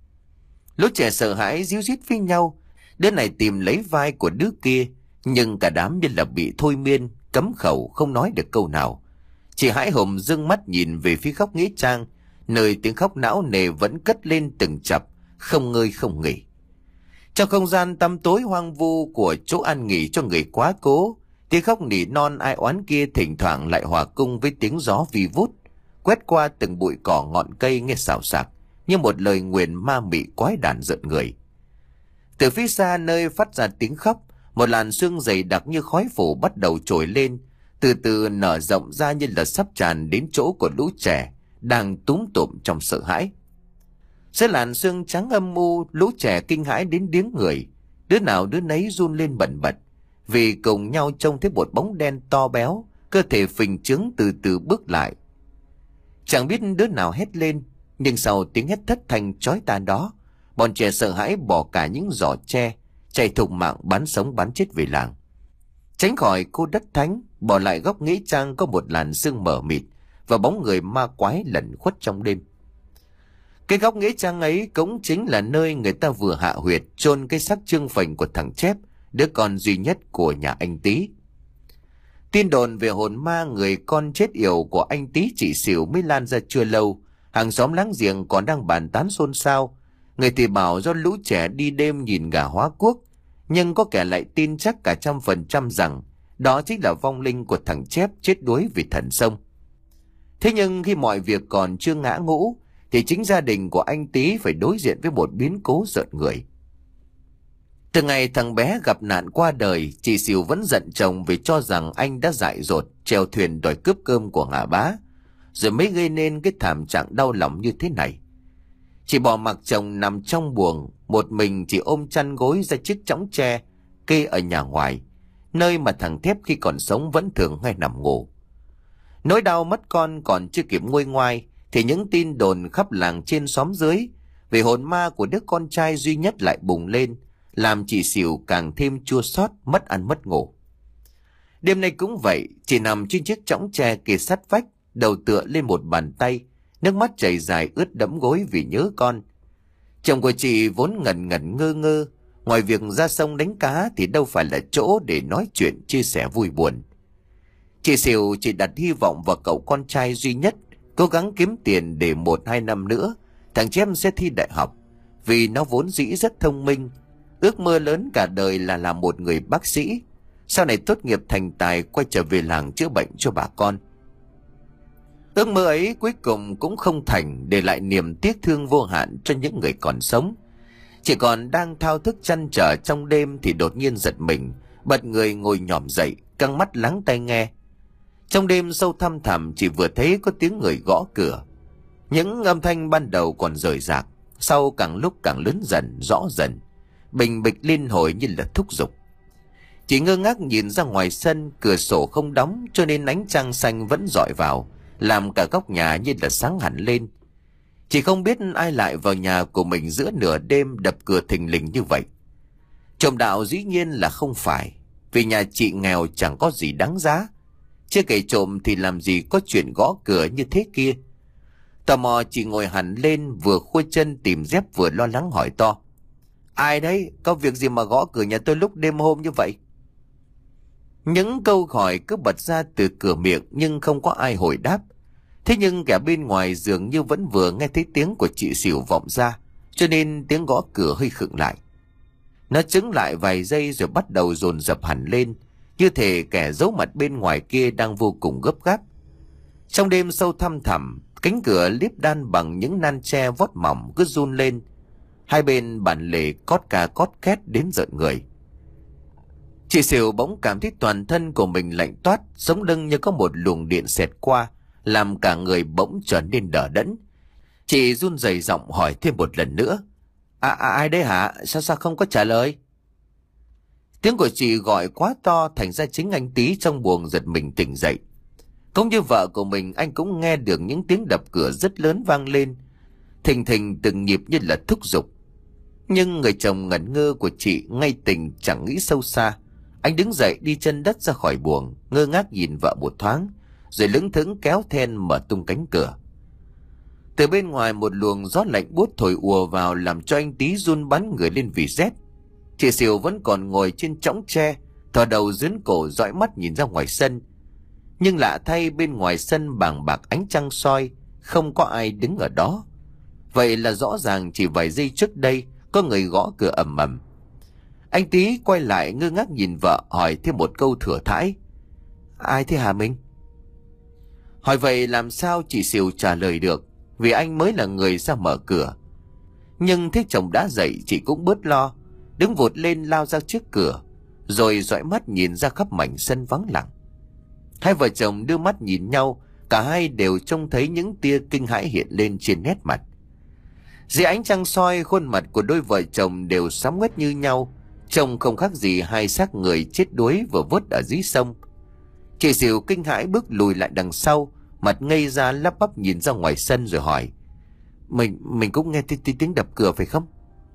Lũ trẻ sợ hãi díu dít với nhau, đứa này tìm lấy vai của đứa kia, nhưng cả đám như là bị thôi miên, cấm khẩu không nói được câu nào. Chỉ hãi hùng dương mắt nhìn về phía góc nghĩa trang, nơi tiếng khóc não nề vẫn cất lên từng chập, không ngơi không nghỉ. Trong không gian tăm tối hoang vu của chỗ an nghỉ cho người quá cố, tiếng khóc nỉ non ai oán kia thỉnh thoảng lại hòa cung với tiếng gió vi vút quét qua từng bụi cỏ ngọn cây, nghe xào xạc như một lời nguyền ma mị quái đản rợn người. Từ phía xa nơi phát ra tiếng khóc, một làn sương dày đặc như khói phủ bắt đầu trồi lên, từ từ nở rộng ra như là sắp tràn đến chỗ của lũ trẻ đang túm tụm trong sợ hãi. Dưới làn sương trắng âm u, lũ trẻ kinh hãi đến điếng người, đứa nào đứa nấy run lên bần bật, vì cùng nhau trông thấy một bóng đen to béo, cơ thể phình trướng từ từ bước lại. Chẳng biết đứa nào hét lên, nhưng sau tiếng hét thất thanh chói tai đó, bọn trẻ sợ hãi bỏ cả những giỏ tre, chạy thục mạng bán sống bán chết về làng. Tránh khỏi khu đất thánh, bỏ lại góc nghĩa trang có một làn sương mờ mịt và bóng người ma quái lẩn khuất trong đêm. Cái góc nghĩa trang ấy cũng chính là nơi người ta vừa hạ huyệt chôn cái xác trương phành của thằng Chép, đứa con duy nhất của nhà anh Tý. Tin đồn về hồn ma người con chết yểu của anh Tý chị xỉu mới lan ra chưa lâu, hàng xóm láng giềng còn đang bàn tán xôn xao. Người thì bảo do lũ trẻ đi đêm nhìn gà hóa quốc, nhưng có kẻ lại tin chắc cả trăm phần trăm rằng đó chính là vong linh của thằng Chép chết đuối vì thần sông. Thế nhưng khi mọi việc còn chưa ngã ngũ, thì chính gia đình của anh Tý phải đối diện với một biến cố rợn người. Từ ngày thằng bé gặp nạn qua đời, chị xỉu vẫn giận chồng vì cho rằng anh đã dại dột chèo thuyền đòi cướp cơm của ngả bá, rồi mới gây nên cái thảm trạng đau lòng như thế này. Chị bỏ mặc chồng nằm trong buồng, một mình chỉ ôm chăn gối ra chiếc chõng tre kê ở nhà ngoài, nơi mà thằng Thép khi còn sống vẫn thường hay nằm ngủ. Nỗi đau mất con còn chưa kịp nguôi ngoai, thì những tin đồn khắp làng trên xóm dưới về hồn ma của đứa con trai duy nhất lại bùng lên, làm chị xỉu càng thêm chua xót, mất ăn mất ngủ. Đêm nay cũng vậy, chị nằm trên chiếc chõng tre kề sát vách, đầu tựa lên một bàn tay, nước mắt chảy dài ướt đẫm gối vì nhớ con. Chồng của chị vốn ngẩn ngẩn ngơ ngơ, ngoài việc ra sông đánh cá thì đâu phải là chỗ để nói chuyện chia sẻ vui buồn. Chị xỉu chỉ đặt hy vọng vào cậu con trai duy nhất, cố gắng kiếm tiền để một hai năm nữa thằng Chém sẽ thi đại học, vì nó vốn dĩ rất thông minh. Ước mơ lớn cả đời là làm một người bác sĩ, sau này tốt nghiệp thành tài quay trở về làng chữa bệnh cho bà con. Ước mơ ấy cuối cùng cũng không thành, để lại niềm tiếc thương vô hạn cho những người còn sống. Chỉ còn đang thao thức chăn trở trong đêm thì đột nhiên giật mình, bật người ngồi nhòm dậy, căng mắt lắng tai nghe. Trong đêm sâu thăm thẳm chỉ vừa thấy có tiếng người gõ cửa. Những âm thanh ban đầu còn rời rạc, sau càng lúc càng lớn dần, rõ dần, bình bịch liên hồi như là thúc giục. Chỉ ngơ ngác nhìn ra ngoài sân, cửa sổ không đóng cho nên ánh trăng xanh vẫn rọi vào, làm cả góc nhà như là sáng hẳn lên. Chỉ không biết ai lại vào nhà của mình giữa nửa đêm đập cửa thình lình như vậy. Trộm đạo dĩ nhiên là không phải, vì nhà chị nghèo chẳng có gì đáng giá. Chưa kể trộm thì làm gì có chuyện gõ cửa như thế kia. Tò mò chị ngồi hẳn lên, vừa khuôi chân tìm dép vừa lo lắng hỏi to: Ai đấy? Có việc gì mà gõ cửa nhà tôi lúc đêm hôm như vậy? Những câu hỏi cứ bật ra từ cửa miệng nhưng không có ai hồi đáp. Thế nhưng kẻ bên ngoài dường như vẫn vừa nghe thấy tiếng của chị xỉu vọng ra, cho nên tiếng gõ cửa hơi khựng lại. Nó chững lại vài giây rồi bắt đầu dồn dập hẳn lên, như thể kẻ giấu mặt bên ngoài kia đang vô cùng gấp gáp. Trong đêm sâu thăm thẳm, cánh cửa liếp đan bằng những nan tre vót mỏng cứ run lên. Hai bên bản lề cót ca cót két đến rợn người. Chị xỉu bỗng cảm thấy toàn thân của mình lạnh toát, sống lưng như có một luồng điện xẹt qua, làm cả người bỗng trở nên đờ đẫn. Chị run rẩy giọng hỏi thêm một lần nữa: À, à ai đấy hả? Sao sao không có trả lời? Tiếng của chị gọi quá to, thành ra chính anh Tý trong buồng giật mình tỉnh dậy. Cũng như vợ của mình, anh cũng nghe được những tiếng đập cửa rất lớn vang lên, thình thình từng nhịp như là thúc giục. Nhưng người chồng ngẩn ngơ của chị ngay tình chẳng nghĩ sâu xa. Anh đứng dậy đi chân đất ra khỏi buồng, ngơ ngác nhìn vợ một thoáng, rồi lững thững kéo then mở tung cánh cửa. Từ bên ngoài một luồng gió lạnh buốt thổi ùa vào, làm cho anh Tý run bắn người lên vì rét. Chị xỉu vẫn còn ngồi trên chõng tre, thò đầu dướn cổ dõi mắt nhìn ra ngoài sân. Nhưng lạ thay, bên ngoài sân bàng bạc ánh trăng soi, không có ai đứng ở đó. Vậy là rõ ràng chỉ vài giây trước đây có người gõ cửa ầm ầm. Anh Tý quay lại ngơ ngác nhìn vợ, hỏi thêm một câu thừa thãi: Ai thế hả Minh? Hỏi vậy làm sao chị xỉu trả lời được, vì anh mới là người ra mở cửa. Nhưng thấy chồng đã dậy, chị cũng bớt lo, đứng vụt lên lao ra trước cửa, rồi dõi mắt nhìn ra khắp mảnh sân vắng lặng. Hai vợ chồng đưa mắt nhìn nhau, cả hai đều trông thấy những tia kinh hãi hiện lên trên nét mặt. Dưới ánh trăng soi, khuôn mặt của đôi vợ chồng đều xám ngoét như nhau, trông không khác gì hai xác người chết đuối vừa vớt ở dưới sông. Chị xỉu kinh hãi bước lùi lại đằng sau, mặt ngây ra lắp bắp nhìn ra ngoài sân rồi hỏi: Mình mình cũng nghe thấy tiếng đập cửa phải không?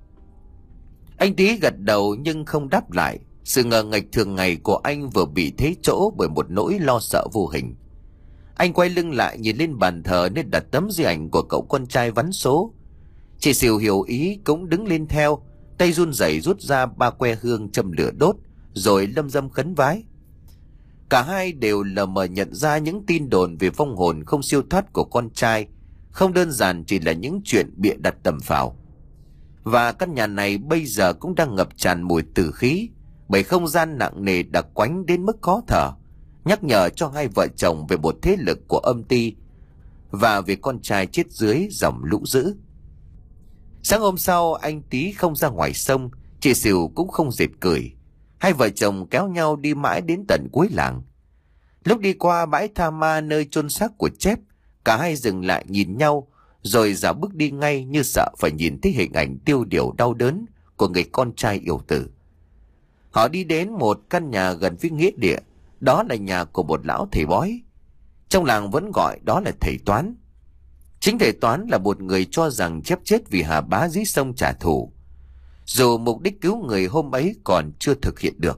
Anh Tý gật đầu nhưng không đáp lại. Sự ngờ nghệch thường ngày của anh vừa bị thế chỗ bởi một nỗi lo sợ vô hình. Anh quay lưng lại nhìn lên bàn thờ nên đặt tấm di ảnh của cậu con trai vắn số. Chị xỉu hiểu ý cũng đứng lên theo, tay run rẩy rút ra ba que hương châm lửa đốt, rồi lâm dâm khấn vái. Cả hai đều lờ mờ nhận ra những tin đồn về vong hồn không siêu thoát của con trai không đơn giản chỉ là những chuyện bịa đặt tầm phào. Và căn nhà này bây giờ cũng đang ngập tràn mùi tử khí, bởi không gian nặng nề đặc quánh đến mức khó thở, nhắc nhở cho hai vợ chồng về một thế lực của âm ty và về con trai chết dưới dòng lũ dữ. Sáng hôm sau, anh Tý không ra ngoài sông, chị xỉu cũng không dệt cười. Hai vợ chồng kéo nhau đi mãi đến tận cuối làng. Lúc đi qua bãi tha ma nơi chôn xác của Chép, cả hai dừng lại nhìn nhau, rồi dạo bước đi ngay như sợ phải nhìn thấy hình ảnh tiêu điều đau đớn của người con trai yêu tử. Họ đi đến một căn nhà gần với nghĩa địa, đó là nhà của một lão thầy bói. Trong làng vẫn gọi đó là thầy Toán. Chính thầy Toán là một người cho rằng Chép chết vì Hà Bá dưới sông trả thù, dù mục đích cứu người hôm ấy còn chưa thực hiện được.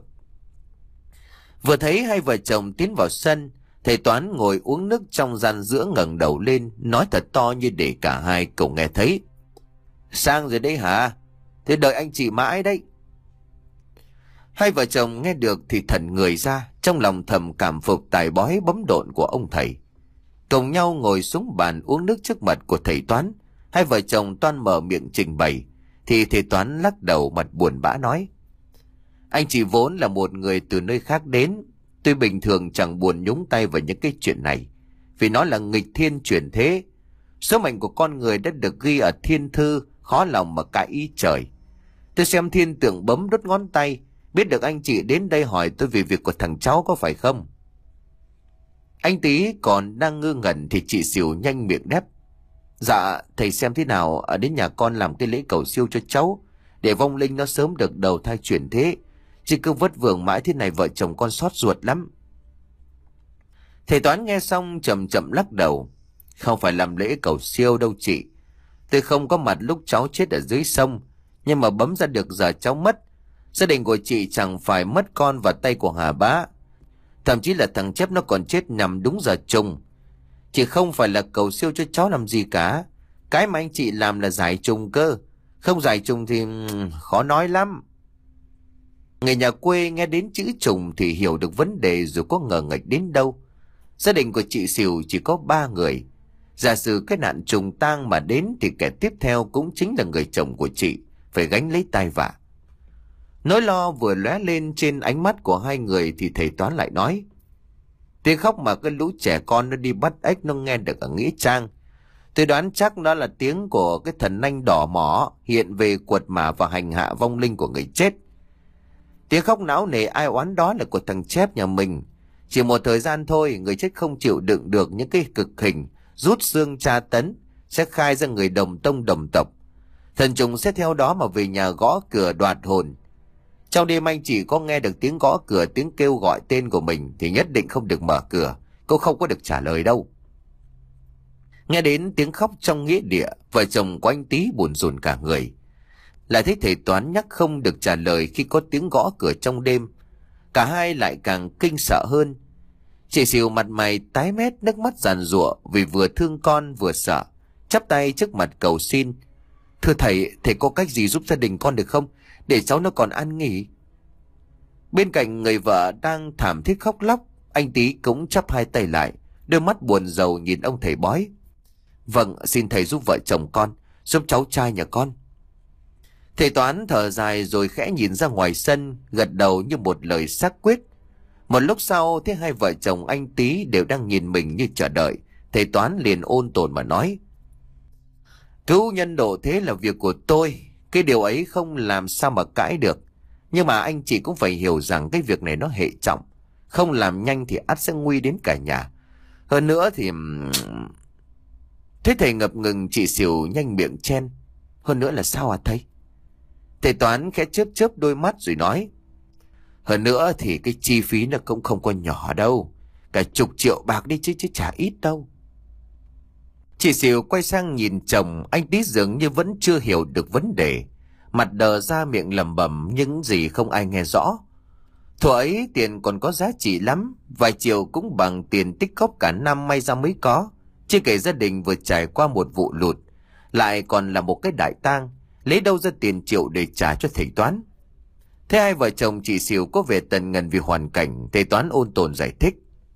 Vừa thấy hai vợ chồng tiến vào sân, thầy Toán ngồi uống nước trong gian giữa ngẩng đầu lên, nói thật to như để cả hai cùng nghe thấy: Sang rồi đấy hả? Thế đợi anh chị mãi đấy. Hai vợ chồng nghe được thì thẫn người ra, trong lòng thầm cảm phục tài bói bấm độn của ông thầy. Cùng nhau ngồi xuống bàn uống nước trước mặt của thầy Toán, hai vợ chồng toan mở miệng trình bày, thì thầy Toán lắc đầu mặt buồn bã nói: Anh chị vốn là một người từ nơi khác đến, tôi bình thường chẳng buồn nhúng tay vào những cái chuyện này, vì nó là nghịch thiên chuyển thế. Số mệnh của con người đã được ghi ở thiên thư, khó lòng mà cãi ý trời. Tôi xem thiên tượng bấm đốt ngón tay, biết được anh chị đến đây hỏi tôi về việc của thằng cháu có phải không? Anh Tý còn đang ngơ ngẩn thì chị Xỉu nhanh miệng đáp: Dạ, thầy xem thế nào ở đến nhà con làm cái lễ cầu siêu cho cháu, để vong linh nó sớm được đầu thai chuyển thế. Chứ cứ vất vưởng mãi thế này vợ chồng con xót ruột lắm. Thầy Toán nghe xong chậm chậm lắc đầu: Không phải làm lễ cầu siêu đâu chị. Tôi không có mặt lúc cháu chết ở dưới sông, nhưng mà bấm ra được giờ cháu mất. Gia đình của chị chẳng phải mất con vào tay của Hà Bá. Thậm chí là thằng Chép nó còn chết nằm đúng giờ trùng. Chị không phải là cầu siêu cho cháu làm gì cả. Cái mà anh chị làm là giải trùng cơ. Không giải trùng thì khó nói lắm. Người nhà quê nghe đến chữ trùng thì hiểu được vấn đề rồi có ngờ nghệch đến đâu. Gia đình của chị Xỉu chỉ có ba người. Giả sử cái nạn trùng tang mà đến thì kẻ tiếp theo cũng chính là người chồng của chị, phải gánh lấy tai vạ. Nỗi lo vừa lóe lên trên ánh mắt của hai người thì thầy Toán lại nói: Tiếng khóc mà cái lũ trẻ con nó đi bắt ếch nó nghe được ở nghĩa trang. Tôi đoán chắc đó là tiếng của cái thần nanh đỏ mỏ hiện về quật mả và hành hạ vong linh của người chết. Tiếng khóc náo nề ai oán đó là của thằng Chép nhà mình. Chỉ một thời gian thôi, người chết không chịu đựng được những cái cực hình, rút xương tra tấn, sẽ khai ra người đồng tông đồng tộc. Thần trùng sẽ theo đó mà về nhà gõ cửa đoạt hồn. Trong đêm anh chỉ có nghe được tiếng gõ cửa, tiếng kêu gọi tên của mình thì nhất định không được mở cửa, cô không có được trả lời đâu. Nghe đến tiếng khóc trong nghĩa địa, vợ chồng của anh Tý buồn rùn cả người. Lại thấy thầy Toán nhắc không được trả lời khi có tiếng gõ cửa trong đêm, cả hai lại càng kinh sợ hơn. Chị Xỉu mặt mày tái mét, nước mắt giàn giụa vì vừa thương con vừa sợ, chắp tay trước mặt cầu xin: Thưa thầy, thầy có cách gì giúp gia đình con được không, để cháu nó còn an nghỉ? Bên cạnh người vợ đang thảm thiết khóc lóc, anh Tý cũng chắp hai tay lại, đôi mắt buồn rầu nhìn ông thầy bói. Vâng, xin thầy giúp vợ chồng con, giúp cháu trai nhà con. Thầy Toán thở dài rồi khẽ nhìn ra ngoài sân, gật đầu như một lời xác quyết. Một lúc sau thấy hai vợ chồng anh Tý đều đang nhìn mình như chờ đợi, thầy Toán liền ôn tồn mà nói: Cứu nhân độ thế là việc của tôi, cái điều ấy không làm sao mà cãi được. Nhưng mà anh chị cũng phải hiểu rằng cái việc này nó hệ trọng, không làm nhanh thì ắt sẽ nguy đến cả nhà. Hơn nữa thì... Thế thầy ngập ngừng, chị Xỉu nhanh miệng chen: Hơn nữa là sao à thầy? Thầy Toán khẽ chớp chớp đôi mắt rồi nói: Hơn nữa thì cái chi phí nó cũng không có nhỏ đâu, cả chục triệu bạc đi chứ chứ chả ít đâu. Chị Xỉu quay sang nhìn chồng, anh Tý dường như vẫn chưa hiểu được vấn đề, mặt đờ ra miệng lẩm bẩm những gì không ai nghe rõ. Thuở ấy tiền còn có giá trị lắm, vài triệu cũng bằng tiền tích góp cả năm may ra mới có. Chưa kể gia đình vừa trải qua một vụ lụt, lại còn là một cái đại tang, lấy đâu ra tiền triệu để trả cho thầy Toán. Thế hai vợ chồng chị Xỉu có vẻ tần ngần vì hoàn cảnh, thầy Toán ôn tồn giải thích: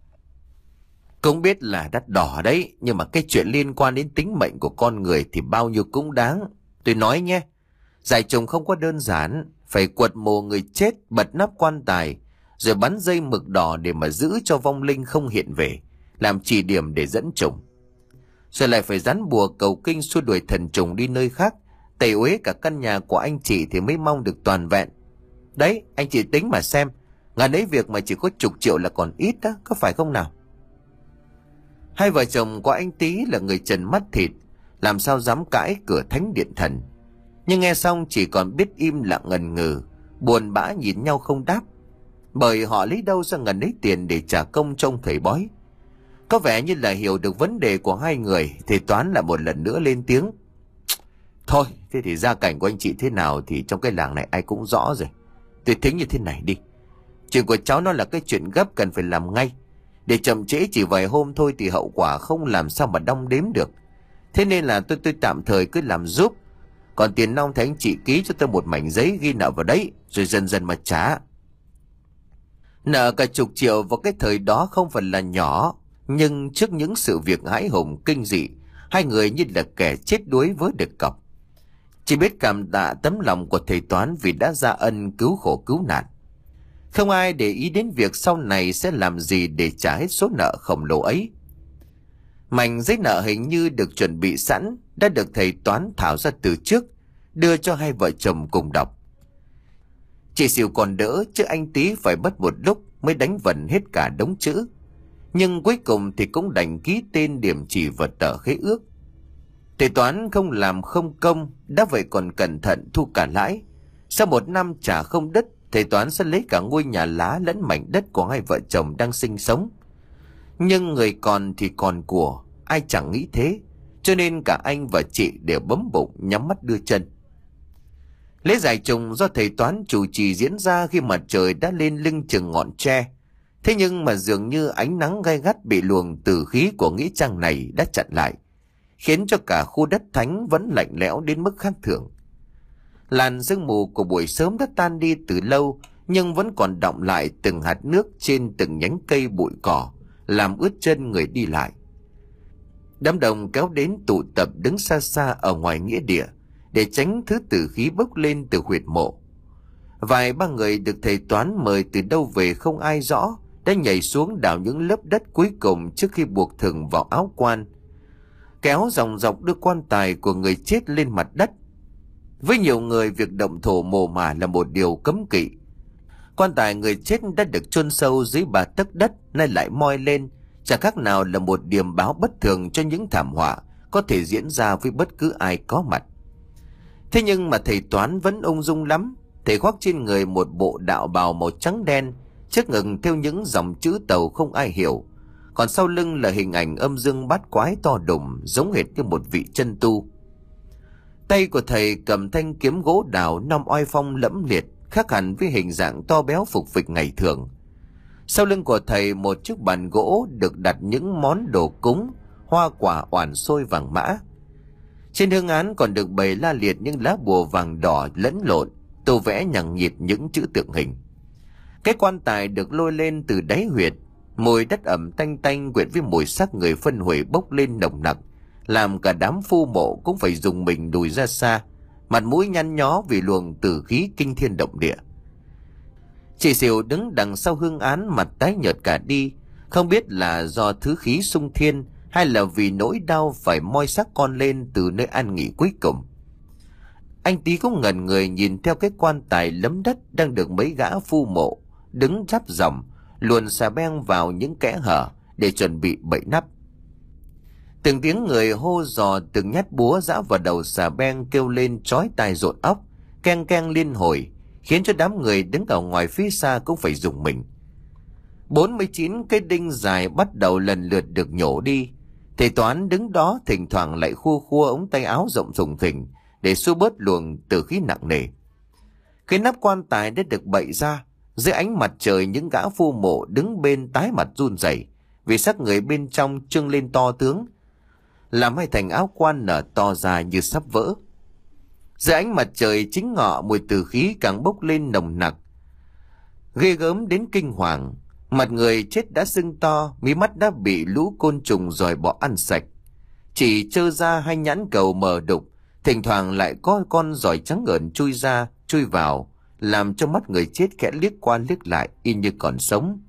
Cũng biết là đắt đỏ đấy, nhưng mà cái chuyện liên quan đến tính mệnh của con người thì bao nhiêu cũng đáng. Tôi nói nhé, giải trùng không có đơn giản, phải quật mồ người chết, bật nắp quan tài, rồi bắn dây mực đỏ để mà giữ cho vong linh không hiện về, làm chỉ điểm để dẫn trùng. Rồi lại phải dán bùa cầu kinh xua đuổi thần trùng đi nơi khác, tẩy uế cả căn nhà của anh chị thì mới mong được toàn vẹn. Đấy, anh chị tính mà xem, ngàn ấy việc mà chỉ có chục triệu là còn ít đó, có phải không nào? Hai vợ chồng của anh Tý là người trần mắt thịt, làm sao dám cãi cửa thánh điện thần. Nhưng nghe xong chỉ còn biết im lặng ngần ngừ, buồn bã nhìn nhau không đáp. Bởi họ lấy đâu ra ngần ấy tiền để trả công cho ông thầy bói. Có vẻ như là hiểu được vấn đề của hai người, thầy Toán là một lần nữa lên tiếng: Thôi, thế thì gia cảnh của anh chị thế nào thì trong cái làng này ai cũng rõ rồi. Tôi tính như thế này đi, chuyện của cháu nó là cái chuyện gấp cần phải làm ngay. Để chậm trễ chỉ vài hôm thôi thì hậu quả không làm sao mà đong đếm được. Thế nên là tôi tôi tạm thời cứ làm giúp. Còn tiền nong thì anh chị ký cho tôi một mảnh giấy ghi nợ vào đấy, rồi dần dần mà trả. Nợ cả chục triệu vào cái thời đó không phải là nhỏ, nhưng trước những sự việc hãi hùng kinh dị, hai người như là kẻ chết đuối với được cọc. chỉ biết cảm tạ tấm lòng của thầy Toán vì đã ra ân cứu khổ cứu nạn. Không ai để ý đến việc sau này sẽ làm gì để trả hết số nợ khổng lồ ấy. Mảnh giấy nợ hình như được chuẩn bị sẵn, đã được thầy Toán thảo ra từ trước, đưa cho hai vợ chồng cùng đọc. Chị Xỉu còn đỡ, chứ anh Tý phải mất một lúc mới đánh vần hết cả đống chữ. Nhưng cuối cùng thì cũng đành ký tên điểm chỉ vào tờ khế ước. Thầy Toán không làm không công, đã vậy còn cẩn thận thu cả lãi. Sau một năm trả không đất, thầy Toán sẽ lấy cả ngôi nhà lá lẫn mảnh đất của hai vợ chồng đang sinh sống. Nhưng người còn thì còn của, ai chẳng nghĩ thế, cho nên cả anh và chị đều bấm bụng nhắm mắt đưa chân. Lễ giải trùng do thầy Toán chủ trì diễn ra khi mặt trời đã lên lưng chừng ngọn tre. Thế nhưng mà dường như ánh nắng gay gắt bị luồng tử khí của nghĩa trang này đã chặn lại, khiến cho cả khu đất thánh vẫn lạnh lẽo đến mức khác thường. Làn sương mù của buổi sớm đã tan đi từ lâu, nhưng vẫn còn đọng lại từng hạt nước trên từng nhánh cây bụi cỏ, làm ướt chân người đi lại. Đám đông kéo đến tụ tập đứng xa xa ở ngoài nghĩa địa để tránh thứ tử khí bốc lên từ huyệt mộ. Vài ba người được thầy Toán mời từ đâu về không ai rõ đã nhảy xuống đào những lớp đất cuối cùng trước khi buộc thừng vào áo quan, kéo dòng dọc đưa quan tài của người chết lên mặt đất. Với nhiều người, việc động thổ mồ mả là một điều cấm kỵ. Quan tài người chết đã được chôn sâu dưới ba tấc đất, nay lại moi lên, chẳng khác nào là một điềm báo bất thường cho những thảm họa có thể diễn ra với bất cứ ai có mặt. Thế nhưng mà thầy Toán vẫn ung dung lắm. Thầy khoác trên người một bộ đạo bào màu trắng đen, trước ngực theo những dòng chữ tàu không ai hiểu, còn sau lưng là hình ảnh âm dương bát quái to đùng, giống hệt như một vị chân tu. Tay của thầy cầm thanh kiếm gỗ đào năm oai phong lẫm liệt, khác hẳn với hình dạng to béo phục phịch ngày thường. Sau lưng của thầy một chiếc bàn gỗ được đặt những món đồ cúng, hoa quả oản xôi vàng mã. Trên hương án còn được bày la liệt những lá bùa vàng đỏ lẫn lộn, tô vẽ nhằng nhịt những chữ tượng hình. Cái quan tài được lôi lên từ đáy huyệt, mùi đất ẩm tanh tanh quyện với mùi xác người phân hủy bốc lên nồng nặc, làm cả đám phu mộ cũng phải dùng mình lùi ra xa, mặt mũi nhăn nhó vì luồng tử khí kinh thiên động địa. Chị Xỉu đứng đằng sau hương án mặt tái nhợt cả đi, không biết là do thứ khí xung thiên hay là vì nỗi đau phải moi xác con lên từ nơi an nghỉ cuối cùng. Anh Tý cũng ngẩn người nhìn theo cái quan tài lấm đất đang được mấy gã phu mộ đứng ráp dòng luồn xà beng vào những kẽ hở để chuẩn bị bậy nắp. Từng tiếng người hô dò, từng nhát búa giã vào đầu xà beng kêu lên chói tai rộn óc, keng keng liên hồi, khiến cho đám người đứng ở ngoài phía xa cũng phải rùng mình. bốn mươi chín cái đinh dài bắt đầu lần lượt được nhổ đi. Thầy Toán đứng đó thỉnh thoảng lại khua khua ống tay áo rộng thùng thình để xua bớt luồng tử khí nặng nề. Cái nắp quan tài đã được bậy ra, dưới ánh mặt trời những gã phu mộ đứng bên tái mặt run rẩy vì xác người bên trong trưng lên to tướng, làm hai thành áo quan nở to ra như sắp vỡ. Dưới ánh mặt trời chính ngọ, mùi tử khí càng bốc lên nồng nặc, ghê gớm đến kinh hoàng. Mặt người chết đã sưng to, mí mắt đã bị lũ côn trùng dòi bỏ ăn sạch, chỉ trơ ra hai nhãn cầu mờ đục, thỉnh thoảng lại có con giỏi trắng ngợn chui ra chui vào, làm cho mắt người chết khẽ liếc qua liếc lại y như còn sống.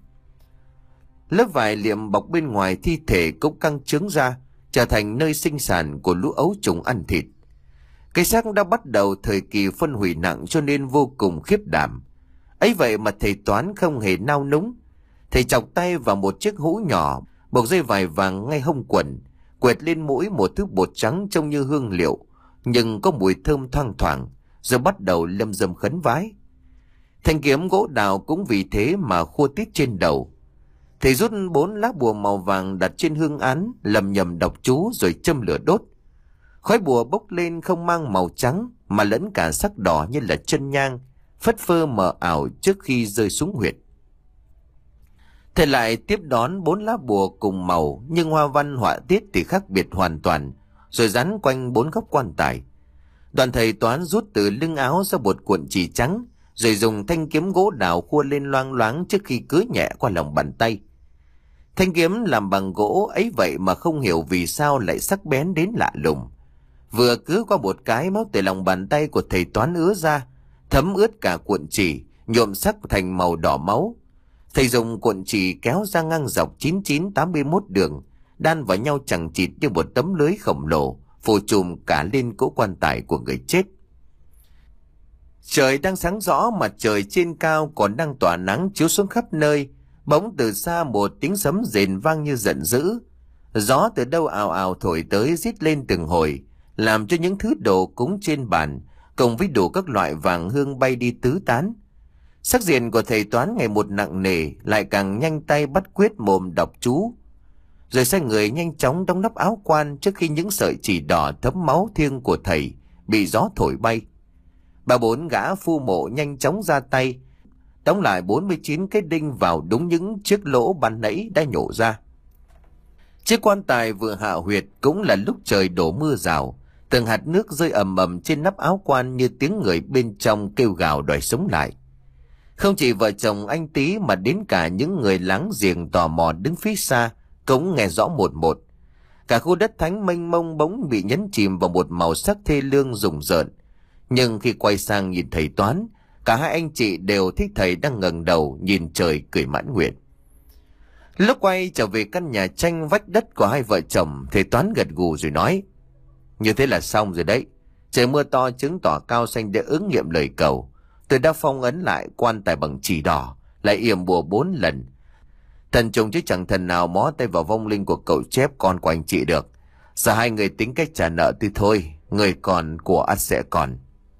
Lớp vải liệm bọc bên ngoài thi thể cũng căng trướng ra, trở thành nơi sinh sản của lũ ấu trùng ăn thịt. Cái xác đã bắt đầu thời kỳ phân hủy nặng cho nên vô cùng khiếp đảm. Ấy vậy mà thầy Toán không hề nao núng. Thầy chọc tay vào một chiếc hũ nhỏ, buộc dây vải vàng ngay hông quần, quệt lên mũi một thứ bột trắng trông như hương liệu, nhưng có mùi thơm thoang thoảng, rồi bắt đầu lâm dâm khấn vái. Thanh kiếm gỗ đào cũng vì thế mà khua tít trên đầu. Thầy rút bốn lá bùa màu vàng đặt trên hương án, lầm nhầm đọc chú rồi châm lửa đốt. Khói bùa bốc lên không mang màu trắng mà lẫn cả sắc đỏ như là chân nhang, phất phơ mờ ảo trước khi rơi xuống huyệt. Thầy lại tiếp đón bốn lá bùa cùng màu nhưng hoa văn họa tiết thì khác biệt hoàn toàn, rồi dán quanh bốn góc quan tài. Đoàn thầy Toán rút từ lưng áo ra một cuộn chỉ trắng, rồi dùng thanh kiếm gỗ đào khua lên loang loáng trước khi cứa nhẹ qua lòng bàn tay. Thanh kiếm làm bằng gỗ ấy vậy mà không hiểu vì sao lại sắc bén đến lạ lùng. Vừa cứ qua một cái, máu từ lòng bàn tay của thầy Toán ứa ra, thấm ướt cả cuộn chỉ, nhuộm sắc thành màu đỏ máu. Thầy dùng cuộn chỉ kéo ra ngang dọc chín chín tám mươi mốt đường, đan vào nhau chằng chịt như một tấm lưới khổng lồ, phủ trùm cả lên cỗ quan tài của người chết. Trời đang sáng rõ, mặt trời trên cao còn đang tỏa nắng chiếu xuống khắp nơi. Bỗng từ xa một tiếng sấm rền vang như giận dữ. Gió từ đâu ào ào thổi tới rít lên từng hồi, làm cho những thứ đồ cúng trên bàn cùng với đủ các loại vàng hương bay đi tứ tán. Sắc diện của thầy Toán ngày một nặng nề, lại càng nhanh tay bắt quyết mồm đọc chú, rồi sai người nhanh chóng đóng nắp áo quan trước khi những sợi chỉ đỏ thấm máu thiêng của thầy bị gió thổi bay. Ba bốn gã phu mộ nhanh chóng ra tay, đóng lại bốn mươi chín cái đinh vào đúng những chiếc lỗ ban nãy đã nhổ ra. Chiếc quan tài vừa hạ huyệt cũng là lúc trời đổ mưa rào, từng hạt nước rơi ầm ầm trên nắp áo quan như tiếng người bên trong kêu gào đòi sống lại. Không chỉ vợ chồng anh Tý mà đến cả những người láng giềng tò mò đứng phía xa cũng nghe rõ một một. Cả khu đất thánh mênh mông bỗng bị nhấn chìm vào một màu sắc thê lương rùng rợn. Nhưng khi quay sang nhìn thầy Toán, cả hai anh chị đều thấy thầy đang ngẩng đầu nhìn trời cười mãn nguyện. Lúc quay trở về căn nhà tranh vách đất của hai vợ chồng, thầy Toán gật gù rồi nói: như thế là xong rồi đấy. Trời mưa to chứng tỏ cao xanh để ứng nghiệm lời cầu. Tôi đã phong ấn lại quan tài bằng chỉ đỏ, lại yểm bùa bốn lần. Thần trùng chứ chẳng thần nào mó tay vào vong linh của cậu chép con của anh chị được. Giờ hai người tính cách trả nợ tôi thôi, người còn của ắt sẽ còn.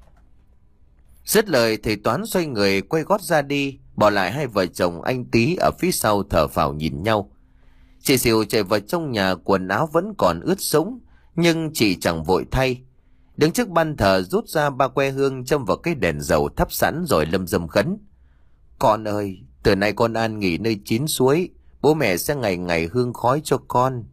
Dứt lời, thầy Toán xoay người quay gót ra đi, bỏ lại hai vợ chồng anh Tý ở phía sau thở phào nhìn nhau. Chị Xỉu chạy vào trong nhà, quần áo vẫn còn ướt sũng, nhưng chị chẳng vội thay. Đứng trước ban thờ rút ra ba que hương châm vào cái đèn dầu thắp sẵn rồi lâm dâm khấn: con ơi, từ nay con an nghỉ nơi chín suối, bố mẹ sẽ ngày ngày hương khói cho con.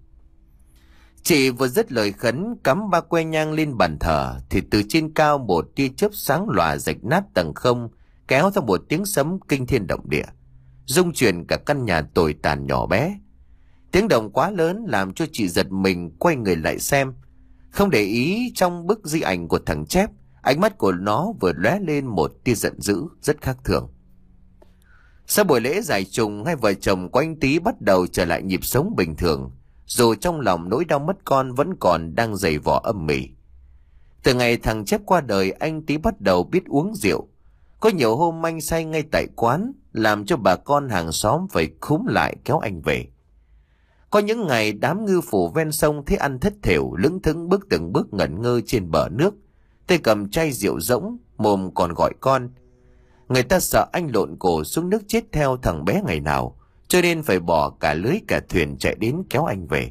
Chị vừa dứt lời khấn, cắm ba que nhang lên bàn thờ, thì từ trên cao một tia chớp sáng lòa rạch nát tầng không, kéo theo một tiếng sấm kinh thiên động địa, rung chuyển cả căn nhà tồi tàn nhỏ bé. Tiếng động quá lớn làm cho chị giật mình quay người lại xem. Không để ý trong bức di ảnh của thằng chép, ánh mắt của nó vừa lóe lên một tia giận dữ rất khác thường. Sau buổi lễ giải trùng, hai vợ chồng của anh Tý bắt đầu trở lại nhịp sống bình thường, dù trong lòng nỗi đau mất con vẫn còn đang dày vò âm mỉ. Từ ngày thằng chép qua đời, anh Tý bắt đầu biết uống rượu. Có nhiều hôm anh say ngay tại quán, làm cho bà con hàng xóm phải khúm lại kéo anh về. Có những ngày đám ngư phủ ven sông thấy ăn thất thểu, lững thững bước từng bước ngẩn ngơ trên bờ nước, tay cầm chai rượu rỗng, mồm còn gọi con. Người ta sợ anh lộn cổ xuống nước chết theo thằng bé ngày nào, cho nên phải bỏ cả lưới cả thuyền chạy đến kéo anh về.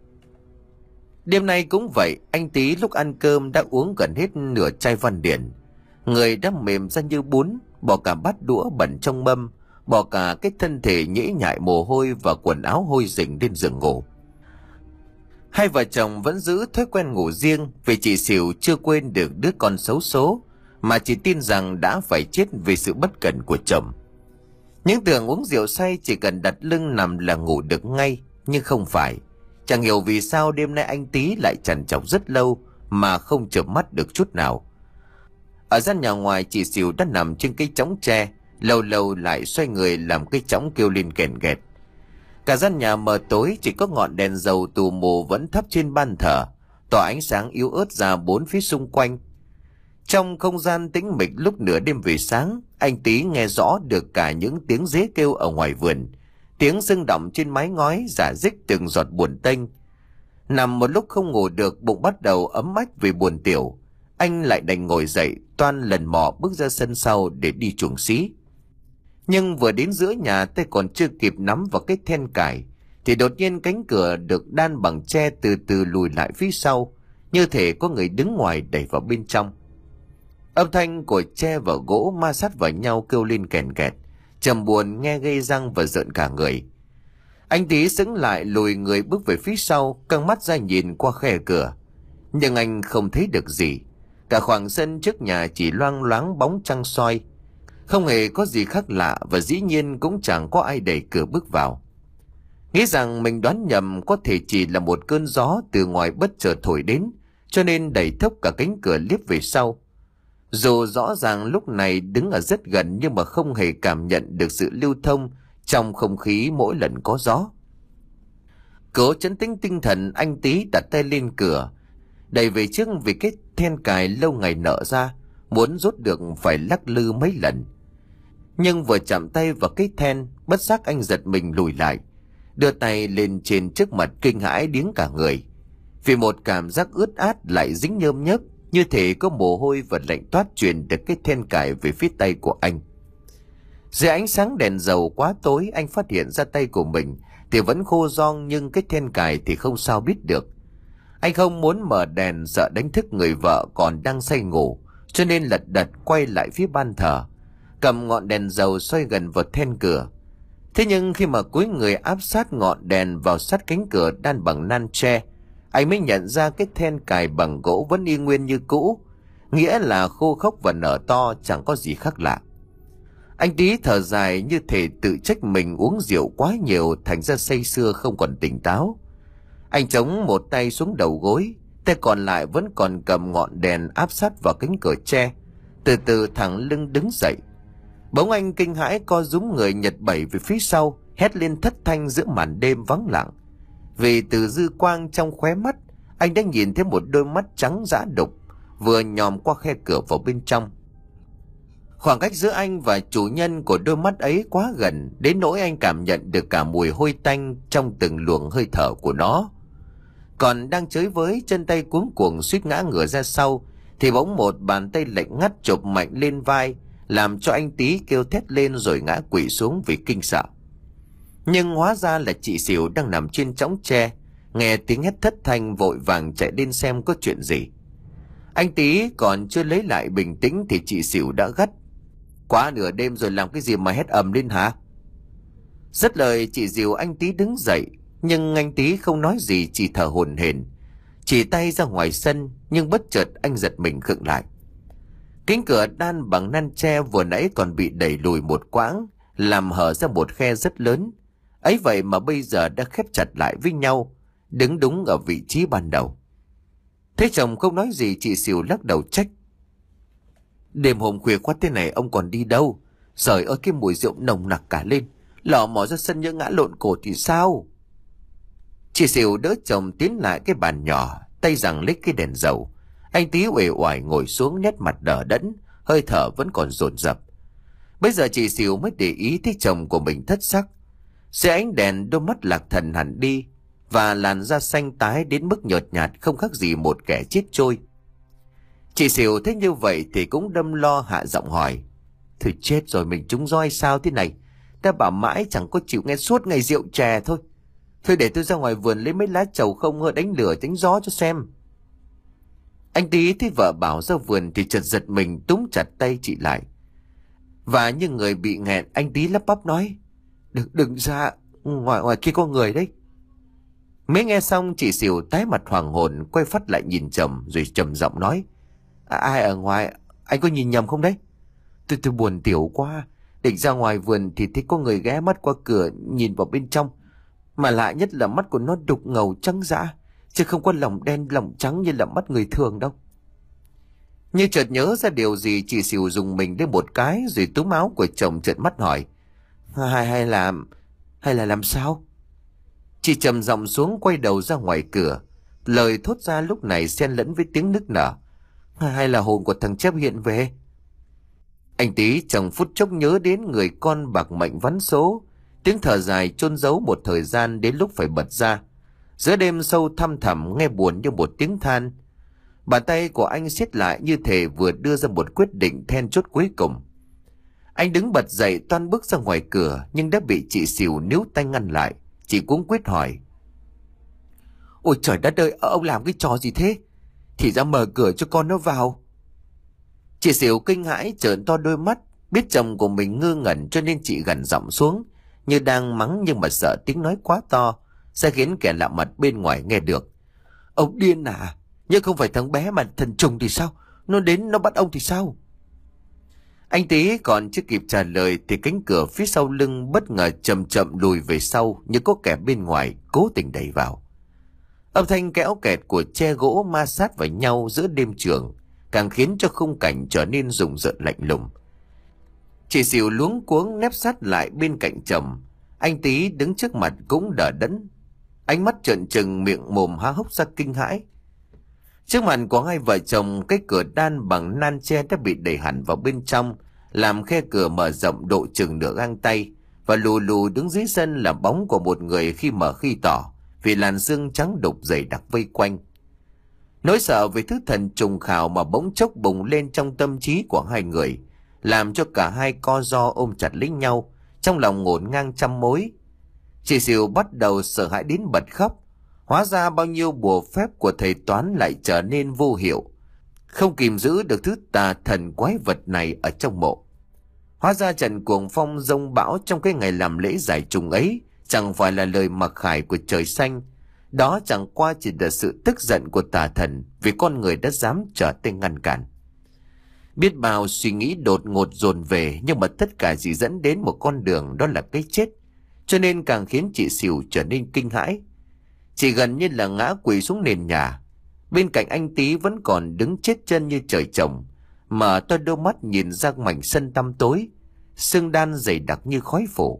Đêm nay cũng vậy, anh Tý lúc ăn cơm đã uống gần hết nửa chai Văn Điển. Người đã mềm ra như bún, bỏ cả bát đũa bẩn trong mâm, bỏ cả cái thân thể nhễ nhại mồ hôi và quần áo hôi rình lên giường ngủ. Hai vợ chồng vẫn giữ thói quen ngủ riêng, vì chị Xỉu chưa quên được đứa con xấu số, mà chỉ tin rằng đã phải chết vì sự bất cẩn của chồng. Những tưởng uống rượu say chỉ cần đặt lưng nằm là ngủ được ngay, nhưng không phải. Chẳng hiểu vì sao đêm nay anh Tý lại trằn trọc rất lâu mà không chợp mắt được chút nào. Ở gian nhà ngoài, chị Xỉu đã nằm trên cái chõng tre, lâu lâu lại xoay người làm cái chõng kêu lên kèn kẹt. Cả gian nhà mờ tối, chỉ có ngọn đèn dầu tù mù vẫn thắp trên ban thờ, tỏa ánh sáng yếu ớt ra bốn phía xung quanh. Trong không gian tĩnh mịch lúc nửa đêm về sáng, anh Tý nghe rõ được cả những tiếng dế kêu ở ngoài vườn, tiếng sưng động trên mái ngói rả rích từng giọt buồn tênh. Nằm một lúc không ngủ được, bụng bắt đầu ấm ách vì buồn tiểu, anh lại đành ngồi dậy, toan lần mò bước ra sân sau để đi chuồng xí. Nhưng vừa đến giữa nhà, tay còn chưa kịp nắm vào cái then cài, thì đột nhiên cánh cửa được đan bằng tre từ từ lùi lại phía sau, như thể có người đứng ngoài đẩy vào bên trong. Âm thanh của tre và gỗ ma sát vào nhau kêu lên kèn kẹt, trầm buồn nghe gây răng và rợn cả người. Anh Tý sững lại, lùi người bước về phía sau, căng mắt ra nhìn qua khe cửa, nhưng anh không thấy được gì. Cả khoảng sân trước nhà chỉ loang loáng bóng trăng soi, không hề có gì khác lạ, và dĩ nhiên cũng chẳng có ai đẩy cửa bước vào. Nghĩ rằng mình đoán nhầm, có thể chỉ là một cơn gió từ ngoài bất chợt thổi đến, cho nên đẩy thốc cả cánh cửa liếp về sau. Dù rõ ràng lúc này đứng ở rất gần nhưng mà không hề cảm nhận được sự lưu thông trong không khí mỗi lần có gió. Cố trấn tĩnh tinh thần, anh Tý đặt tay lên cửa, đẩy về trước vì cái then cài lâu ngày nở ra, muốn rút được phải lắc lư mấy lần. Nhưng vừa chạm tay vào cái then, bất giác anh giật mình lùi lại, đưa tay lên trên trước mặt kinh hãi điếng cả người, vì một cảm giác ướt át lại dính nhơm nhớp, như thể có mồ hôi và lạnh toát truyền được cái then cài về phía tay của anh. Dưới ánh sáng đèn dầu quá tối, anh phát hiện ra tay của mình thì vẫn khô ron, nhưng cái then cài thì không sao biết được. Anh không muốn mở đèn, sợ đánh thức người vợ còn đang say ngủ, cho nên lật đật quay lại phía ban thờ, cầm ngọn đèn dầu xoay gần vào then cửa. Thế nhưng khi mà cúi người áp sát ngọn đèn vào sát cánh cửa đan bằng nan tre, anh mới nhận ra cái then cài bằng gỗ vẫn y nguyên như cũ, nghĩa là khô khốc và nở to, chẳng có gì khác lạ. Anh Tý thở dài, như thể tự trách mình uống rượu quá nhiều thành ra say sưa không còn tỉnh táo. Anh chống một tay xuống đầu gối, tay còn lại vẫn còn cầm ngọn đèn áp sát vào cánh cửa tre, từ từ thẳng lưng đứng dậy. Bỗng anh kinh hãi co rúm người nhật bẩy về phía sau, hét lên thất thanh giữa màn đêm vắng lặng. Vì từ dư quang trong khóe mắt, anh đã nhìn thấy một đôi mắt trắng dã đục vừa nhòm qua khe cửa vào bên trong. Khoảng cách giữa anh và chủ nhân của đôi mắt ấy quá gần, đến nỗi anh cảm nhận được cả mùi hôi tanh trong từng luồng hơi thở của nó. Còn đang chới với, chân tay cuống cuồng suýt ngã ngửa ra sau, thì bỗng một bàn tay lạnh ngắt chộp mạnh lên vai, làm cho anh Tý kêu thét lên rồi ngã quỵ xuống vì kinh sợ. Nhưng hóa ra là chị Xỉu đang nằm trên chõng tre, nghe tiếng hét thất thanh vội vàng chạy lên xem có chuyện gì. Anh Tý còn chưa lấy lại bình tĩnh thì chị Xỉu đã gắt: "Quá nửa đêm rồi làm cái gì mà hét ầm lên hả?" Dứt lời chị dìu anh Tý đứng dậy, nhưng anh Tý không nói gì, chỉ thở hổn hển, chỉ tay ra ngoài sân. Nhưng bất chợt anh giật mình khựng lại. Cánh cửa đan bằng nan tre vừa nãy còn bị đẩy lùi một quãng, làm hở ra một khe rất lớn, ấy vậy mà bây giờ đã khép chặt lại với nhau, đứng đúng ở vị trí ban đầu. Thế chồng không nói gì, chị Xỉu lắc đầu trách: "Đêm hôm khuya quá thế này ông còn đi đâu? Trời ơi, cái mùi rượu nồng nặc cả lên, lò mò ra sân nhỡ ngã lộn cổ thì sao?" Chị Xỉu đỡ chồng tiến lại cái bàn nhỏ, tay giằng lấy cái đèn dầu. Anh Tý uể oải ngồi xuống, nét mặt đờ đẫn, hơi thở vẫn còn dồn dập. Bây giờ chị Xỉu mới để ý thấy chồng của mình thất sắc. Dưới ánh đèn, đôi mắt lạc thần hẳn đi, và làn da xanh tái đến mức nhợt nhạt, không khác gì một kẻ chết trôi. Chị Xỉu thấy như vậy thì cũng đâm lo hạ giọng hỏi: "Thôi chết rồi, mình trúng roi sao thế này? Ta bảo mãi chẳng có chịu nghe, suốt ngày rượu chè thôi. Thôi để tôi ra ngoài vườn lấy mấy lá trầu không hơ đánh lửa tránh gió cho xem." Anh Tý thấy vợ bảo ra vườn thì chợt giật mình túm chặt tay chị lại, và như người bị nghẹn, anh Tý lắp bắp nói: Đừng đừng ra, ngoài ngoài kia có người đấy." Mới nghe xong, chị Xỉu tái mặt hoàng hồn, quay phát lại nhìn chồng rồi trầm giọng nói: à, "Ai ở ngoài? Anh có nhìn nhầm không đấy?" Tôi tôi buồn tiểu quá, định ra ngoài vườn thì thấy có người ghé mắt qua cửa nhìn vào bên trong, mà lạ nhất là mắt của nó đục ngầu trắng dã, chứ không có lồng đen lồng trắng như là mắt người thường đâu. Như chợt nhớ ra điều gì, chị Xỉu dùng mình lên một cái rồi túm áo của chồng trợn mắt hỏi: hay hay là hay là làm sao?" Chị trầm giọng xuống, quay đầu ra ngoài cửa, lời thốt ra lúc này xen lẫn với tiếng nức nở: "Hay là hồn của thằng Chép hiện về?" Anh Tý trong phút chốc nhớ đến người con bạc mệnh vắn số, tiếng thở dài chôn giấu một thời gian đến lúc phải bật ra. Giữa đêm sâu thăm thẳm nghe buồn như một tiếng than. Bàn tay của anh siết lại như thể vừa đưa ra một quyết định then chốt cuối cùng. Anh đứng bật dậy toan bước ra ngoài cửa, nhưng đã bị chị Xỉu níu tay ngăn lại. Chị cuống quýt hỏi: "Ôi trời đất ơi, ông làm cái trò gì thế? Thì ra mở cửa cho con nó vào." Chị Xỉu kinh hãi trợn to đôi mắt, biết chồng của mình ngơ ngẩn cho nên chị gằn giọng xuống, như đang mắng nhưng mà sợ tiếng nói quá to sẽ khiến kẻ lạ mặt bên ngoài nghe được: "Ông điên à? Nhưng không phải thằng bé mà thần trùng thì sao? Nó đến nó bắt ông thì sao?" Anh Tý còn chưa kịp trả lời thì cánh cửa phía sau lưng bất ngờ chậm chậm lùi về sau, như có kẻ bên ngoài cố tình đẩy vào. Âm thanh kéo kẹt của tre gỗ ma sát vào nhau giữa đêm trường càng khiến cho khung cảnh trở nên rùng rợn lạnh lùng. Chị Xỉu luống cuống nép sát lại bên cạnh chồng. Anh Tý đứng trước mặt cũng đờ đẫn, ánh mắt trợn trừng, miệng mồm há hốc ra kinh hãi. Trước mặt của hai vợ chồng, cái cửa đan bằng nan tre đã bị đẩy hẳn vào bên trong, làm khe cửa mở rộng độ chừng nửa gang tay, và lù lù đứng dưới sân là bóng của một người khi mở khi tỏ, vì làn sương trắng đục dày đặc vây quanh. Nỗi sợ về thứ thần trùng khảo mà bỗng chốc bùng lên trong tâm trí của hai người, làm cho cả hai co ro ôm chặt lấy nhau, trong lòng ngổn ngang trăm mối. Chị Xỉu bắt đầu sợ hãi đến bật khóc. Hóa ra bao nhiêu bùa phép của thầy Toán lại trở nên vô hiệu, không kìm giữ được thứ tà thần quái vật này ở trong mộ. Hóa ra trận cuồng phong giông bão trong cái ngày làm lễ giải trùng ấy chẳng phải là lời mặc khải của trời xanh. Đó chẳng qua chỉ là sự tức giận của tà thần vì con người đã dám trở tay ngăn cản. Biết bao suy nghĩ đột ngột dồn về, nhưng mà tất cả chỉ dẫn đến một con đường, đó là cái chết, cho nên càng khiến chị Xỉu trở nên kinh hãi. Chị gần như là ngã quỵ xuống nền nhà. Bên cạnh anh Tý vẫn còn đứng chết chân như trời trồng, mở to đôi mắt nhìn ra mảnh sân tăm tối, sương đan dày đặc như khói phủ.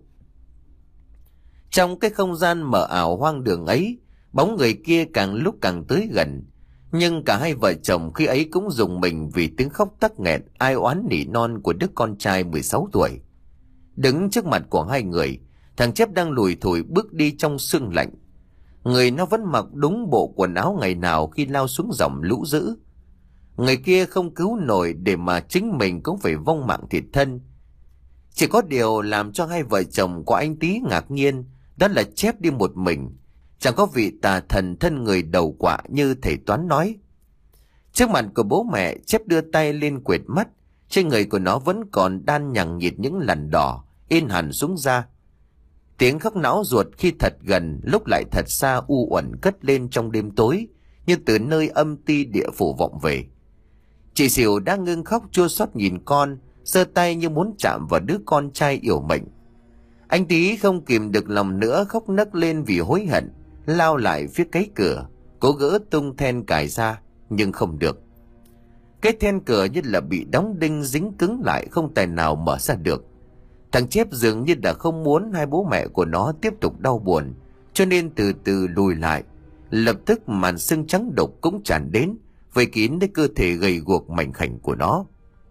Trong cái không gian mờ ảo hoang đường ấy, bóng người kia càng lúc càng tới gần, nhưng cả hai vợ chồng khi ấy cũng rùng mình vì tiếng khóc tắc nghẹn ai oán nỉ non của đứa con trai mười sáu tuổi. Đứng trước mặt của hai người, thằng Chép đang lùi thủi bước đi trong sương lạnh. Người nó vẫn mặc đúng bộ quần áo ngày nào khi lao xuống dòng lũ dữ. Người kia không cứu nổi để mà chính mình cũng phải vong mạng thiệt thân. Chỉ có điều làm cho hai vợ chồng của anh Tý ngạc nhiên, đó là Chép đi một mình, chẳng có vị tà thần thân người đầu quạ như thầy Toán nói. Trước mặt của bố mẹ, Chép đưa tay lên quệt mắt, trên người của nó vẫn còn đan nhằng nhịt những lằn đỏ in hẳn xuống da. Tiếng khóc não ruột khi thật gần lúc lại thật xa u uẩn cất lên trong đêm tối, như từ nơi âm ti địa phủ vọng về. Chị Xỉu đang ngưng khóc chua xót nhìn con, giơ tay như muốn chạm vào đứa con trai yểu mệnh. Anh Tý không kìm được lòng nữa, khóc nấc lên vì hối hận, lao lại phía cái cửa, cố gỡ tung then cài ra, nhưng không được. Cái then cửa như là bị đóng đinh dính cứng lại, không tài nào mở ra được. Thằng Chép dường như là không muốn hai bố mẹ của nó tiếp tục đau buồn, cho nên từ từ lùi lại. Lập tức màn sương trắng đục cũng tràn đến, vây kín lấy cơ thể gầy guộc mảnh khảnh của nó.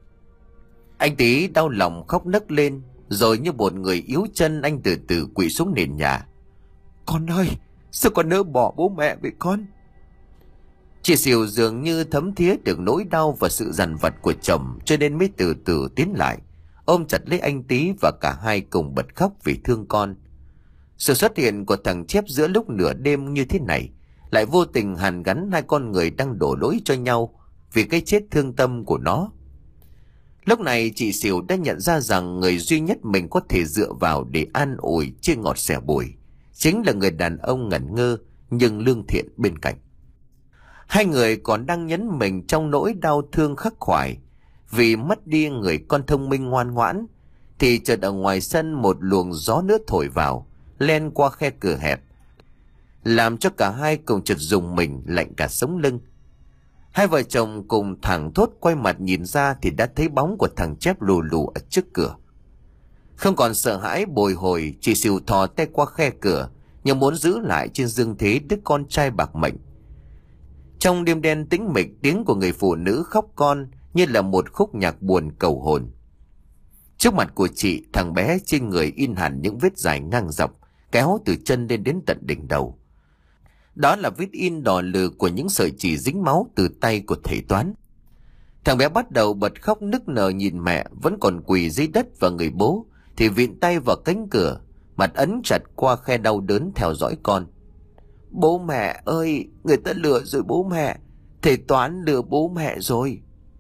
Anh Tý đau lòng khóc nấc lên, rồi như một người yếu chân anh từ từ quỵ xuống nền nhà. Con ơi, sao con nỡ bỏ bố mẹ vậy con? Chị Xỉu dường như thấm thía được nỗi đau và sự dằn vặt của chồng, cho nên mới từ từ tiến lại, ôm chặt lấy anh Tý và cả hai cùng bật khóc vì thương con. Sự xuất hiện của thằng Chép giữa lúc nửa đêm như thế này lại vô tình hàn gắn hai con người đang đổ lỗi cho nhau vì cái chết thương tâm của nó. Lúc này chị Xỉu đã nhận ra rằng người duy nhất mình có thể dựa vào để an ủi chia ngọt sẻ bùi chính là người đàn ông ngẩn ngơ nhưng lương thiện bên cạnh. Hai người còn đang nhấn mình trong nỗi đau thương khắc khoải vì mất đi người con thông minh ngoan ngoãn, thì chợt ở ngoài sân một luồng gió nữa thổi vào, len qua khe cửa hẹp, làm cho cả hai cùng chợt rùng mình lạnh cả sống lưng. Hai vợ chồng cùng thẳng thốt quay mặt nhìn ra thì đã thấy bóng của thằng Chép lù lù ở trước cửa. Không còn sợ hãi bồi hồi, chị Xỉu thò tay qua khe cửa nhưng muốn giữ lại trên dương thế đứa con trai bạc mệnh. Trong đêm đen tĩnh mịch, tiếng của người phụ nữ khóc con như là một khúc nhạc buồn cầu hồn. Trước mặt của chị, thằng bé trên người in hẳn những vết dài ngang dọc, kéo từ chân lên đến tận đỉnh đầu. Đó là vết in đỏ lừ của những sợi chỉ dính máu từ tay của thầy Toán. Thằng bé bắt đầu bật khóc nức nở nhìn mẹ vẫn còn quỳ dưới đất, và người bố thì vịn tay vào cánh cửa, mặt ấn chặt qua khe đau đớn theo dõi con. Bố mẹ ơi, người ta lừa rồi bố mẹ, thầy Toán lừa bố mẹ rồi.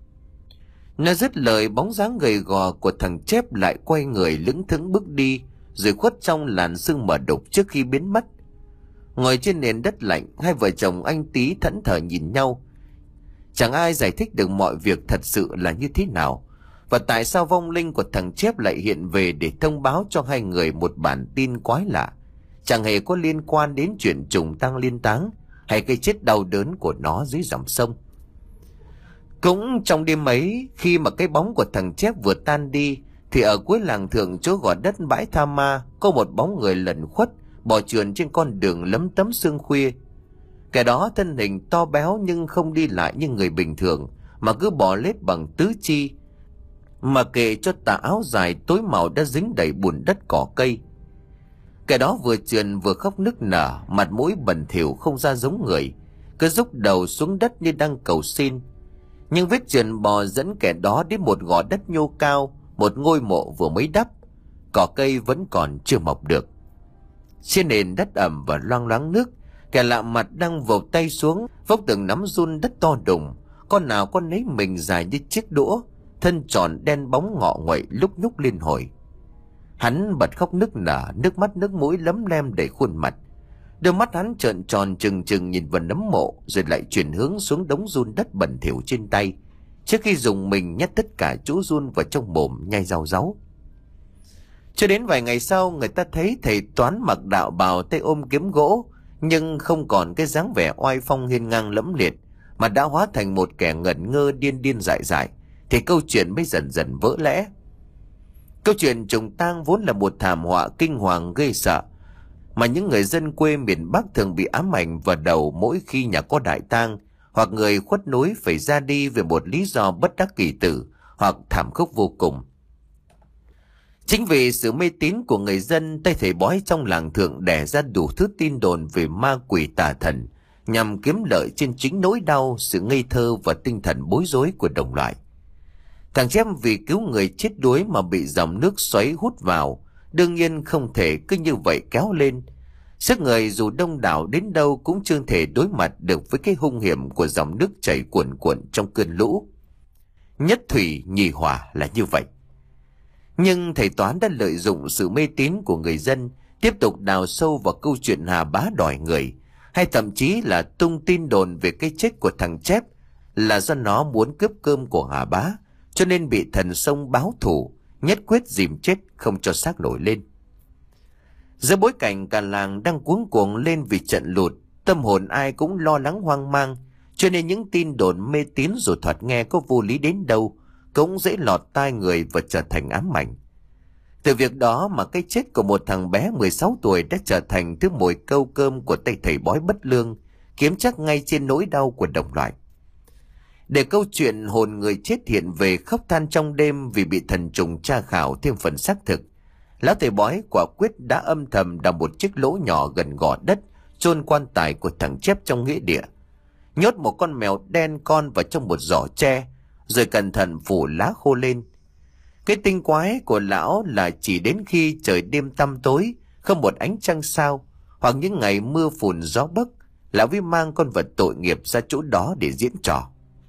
Nó dứt lời, bóng dáng gầy gò của thằng Chép lại quay người lững thững bước đi, rồi khuất trong làn sương mờ đục trước khi biến mất. Ngồi trên nền đất lạnh, hai vợ chồng anh Tý thẫn thờ nhìn nhau. Chẳng ai giải thích được mọi việc thật sự là như thế nào, và tại sao vong linh của thằng Chép lại hiện về để thông báo cho hai người một bản tin quái lạ, chẳng hề có liên quan đến chuyện trùng tang liên táng hay cái chết đau đớn của nó dưới dòng sông. Cũng trong đêm ấy, khi mà cái bóng của thằng Chép vừa tan đi, thì ở cuối làng thượng chỗ gò đất bãi Tha Ma có một bóng người lẩn khuất bò trườn trên con đường lấm tấm sương khuya. Kẻ đó thân hình to béo nhưng không đi lại như người bình thường, mà cứ bò lết bằng tứ chi, mà kệ cho tà áo dài tối màu đã dính đầy bùn đất cỏ cây. Kẻ đó vừa trườn vừa khóc nức nở, mặt mũi bẩn thỉu không ra giống người, cứ rúc đầu xuống đất như đang cầu xin. Nhưng vết trườn bò dẫn kẻ đó đến một gò đất nhô cao, một ngôi mộ vừa mới đắp, cỏ cây vẫn còn chưa mọc được. Trên nền đất ẩm và loang loáng nước, kẻ lạ mặt đang vồ tay xuống vốc từng nắm giun đất to đùng, con nào con nấy mình dài như chiếc đũa, thân tròn đen bóng ngọ nguậy lúc nhúc liên hồi. Hắn bật khóc nức nở, nước mắt nước mũi lấm lem đầy khuôn mặt. Đôi mắt hắn trợn tròn trừng trừng nhìn vào nấm mộ, rồi lại chuyển hướng xuống đống giun đất bẩn thỉu trên tay, trước khi dùng mình nhét tất cả chú giun vào trong mồm nhai rau ráu. Cho đến vài ngày sau, người ta thấy thầy Toán mặc đạo bào, tay ôm kiếm gỗ, nhưng không còn cái dáng vẻ oai phong hiên ngang lẫm liệt, mà đã hóa thành một kẻ ngẩn ngơ điên điên dại dại, thì câu chuyện mới dần dần vỡ lẽ. Câu chuyện trùng tang vốn là một thảm họa kinh hoàng gây sợ, mà những người dân quê miền Bắc thường bị ám ảnh vào đầu mỗi khi nhà có đại tang, hoặc người khuất núi phải ra đi về một lý do bất đắc kỳ tử hoặc thảm khốc vô cùng. Chính vì sự mê tín của người dân, tay thầy bói trong làng thượng đẻ ra đủ thứ tin đồn về ma quỷ tà thần, nhằm kiếm lợi trên chính nỗi đau, sự ngây thơ và tinh thần bối rối của đồng loại. Thằng Chép vì cứu người chết đuối mà bị dòng nước xoáy hút vào, đương nhiên không thể cứ như vậy kéo lên. Sức người dù đông đảo đến đâu cũng chưa thể đối mặt được với cái hung hiểm của dòng nước chảy cuồn cuộn trong cơn lũ. Nhất thủy nhì hỏa là như vậy. Nhưng thầy Toán đã lợi dụng sự mê tín của người dân, tiếp tục đào sâu vào câu chuyện Hà Bá đòi người, hay thậm chí là tung tin đồn về cái chết của thằng Chép là do nó muốn cướp cơm của Hà Bá, cho nên bị thần sông báo thù, nhất quyết dìm chết không cho xác nổi lên. Giữa bối cảnh cả làng đang cuống cuồng lên vì trận lụt, tâm hồn ai cũng lo lắng hoang mang, cho nên những tin đồn mê tín dù thoạt nghe có vô lý đến đâu cũng dễ lọt tai người và trở thành ám ảnh. Từ việc đó mà cái chết của một thằng bé mười sáu tuổi đã trở thành thứ mồi câu cơm của tay thầy bói bất lương, kiếm chắc ngay trên nỗi đau của đồng loại. Để câu chuyện hồn người chết hiện về khóc than trong đêm vì bị thần trùng tra khảo thêm phần xác thực, lão thầy bói quả quyết đã âm thầm đào một chiếc lỗ nhỏ gần gò đất chôn quan tài của thằng Chép trong nghĩa địa, nhốt một con mèo đen con vào trong một giỏ tre, rồi cẩn thận phủ lá khô lên. Cái tinh quái của lão là chỉ đến khi trời đêm tăm tối, không một ánh trăng sao, hoặc những ngày mưa phùn gió bấc, lão mới mang con vật tội nghiệp ra chỗ đó để diễn trò.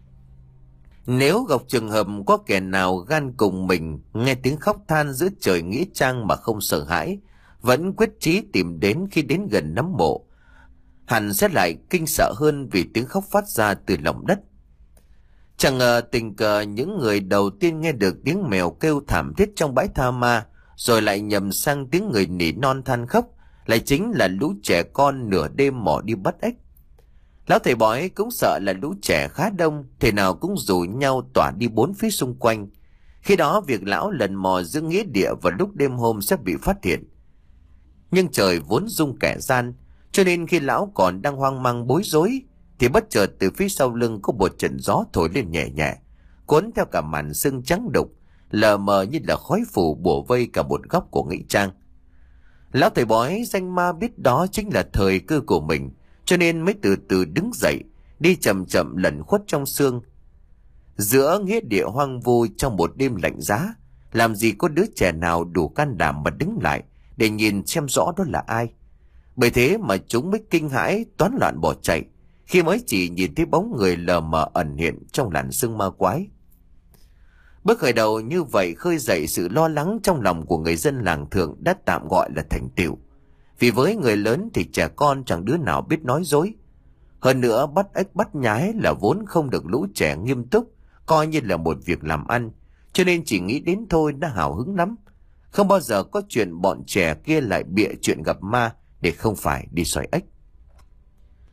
Nếu gặp trường hợp có kẻ nào gan cùng mình nghe tiếng khóc than giữa trời nghĩa trang mà không sợ hãi, vẫn quyết chí tìm đến khi đến gần nấm mộ, hẳn sẽ lại kinh sợ hơn vì tiếng khóc phát ra từ lòng đất. Chẳng ngờ tình cờ những người đầu tiên nghe được tiếng mèo kêu thảm thiết trong bãi Tha Ma, rồi lại nhầm sang tiếng người nỉ non than khóc, lại chính là lũ trẻ con nửa đêm mò đi bắt ếch. Lão thầy bói cũng sợ là lũ trẻ khá đông, thế nào cũng rủ nhau tỏa đi bốn phía xung quanh. Khi đó việc lão lần mò giữa nghĩa địa vào lúc đêm hôm sẽ bị phát hiện. Nhưng trời vốn dung kẻ gian, cho nên khi lão còn đang hoang mang bối rối, thì bất chợt từ phía sau lưng có một trận gió thổi lên nhẹ nhẹ, cuốn theo cả màn sương trắng đục, lờ mờ như là khói phủ bủa vây cả một góc của nghĩa trang. Lão thầy bói danh ma biết đó chính là thời cơ của mình, cho nên mới từ từ đứng dậy, đi chậm chậm lẩn khuất trong sương. Giữa nghĩa địa hoang vu trong một đêm lạnh giá, làm gì có đứa trẻ nào đủ can đảm mà đứng lại để nhìn xem rõ đó là ai. Bởi thế mà chúng mới kinh hãi toán loạn bỏ chạy, khi mới chỉ nhìn thấy bóng người lờ mờ ẩn hiện trong làn sương ma quái. Bước khởi đầu như vậy khơi dậy sự lo lắng trong lòng của người dân làng thượng đã tạm gọi là thành tựu. Vì với người lớn thì trẻ con chẳng đứa nào biết nói dối. Hơn nữa bắt ếch bắt nhái là vốn không được lũ trẻ nghiêm túc, coi như là một việc làm ăn, cho nên chỉ nghĩ đến thôi đã hào hứng lắm. Không bao giờ có chuyện bọn trẻ kia lại bịa chuyện gặp ma để không phải đi soi ếch.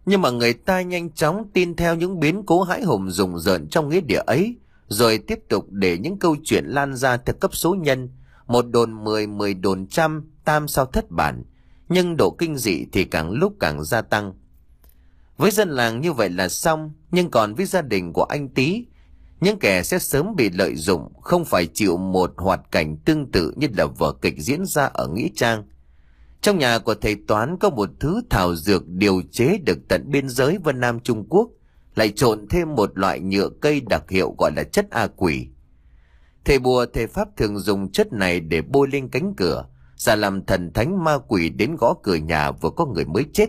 Nhưng mà người ta nhanh chóng tin theo những biến cố hãi hùng rùng rợn trong nghĩa địa ấy, rồi tiếp tục để những câu chuyện lan ra theo cấp số nhân, một đồn mười, mười đồn trăm, tam sao thất bản, nhưng độ kinh dị thì càng lúc càng gia tăng. Với dân làng như vậy là xong, nhưng còn với gia đình của anh Tý, những kẻ sẽ sớm bị lợi dụng, không phải chịu một hoạt cảnh tương tự như là vở kịch diễn ra ở nghĩa trang. Trong nhà của thầy Toán có một thứ thảo dược điều chế được tận biên giới Vân Nam Trung Quốc, lại trộn thêm một loại nhựa cây đặc hiệu gọi là chất A Quỷ. Thầy bùa thầy pháp thường dùng chất này để bôi lên cánh cửa, giả làm thần thánh ma quỷ đến gõ cửa nhà vừa có người mới chết.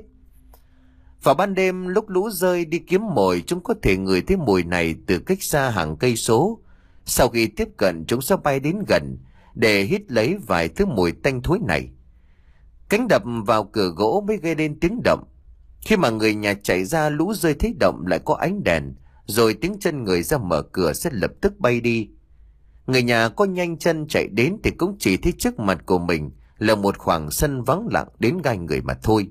Vào ban đêm lúc lũ rơi đi kiếm mồi, chúng có thể ngửi thấy mùi này từ cách xa hàng cây số. Sau khi tiếp cận, chúng sẽ bay đến gần để hít lấy vài thứ mùi tanh thối này. Cánh đập vào cửa gỗ mới gây lên tiếng động. Khi mà người nhà chạy ra, lũ rơi thấy động lại có ánh đèn, rồi tiếng chân người ra mở cửa sẽ lập tức bay đi. Người nhà có nhanh chân chạy đến thì cũng chỉ thấy trước mặt của mình là một khoảng sân vắng lặng đến gai người mà thôi.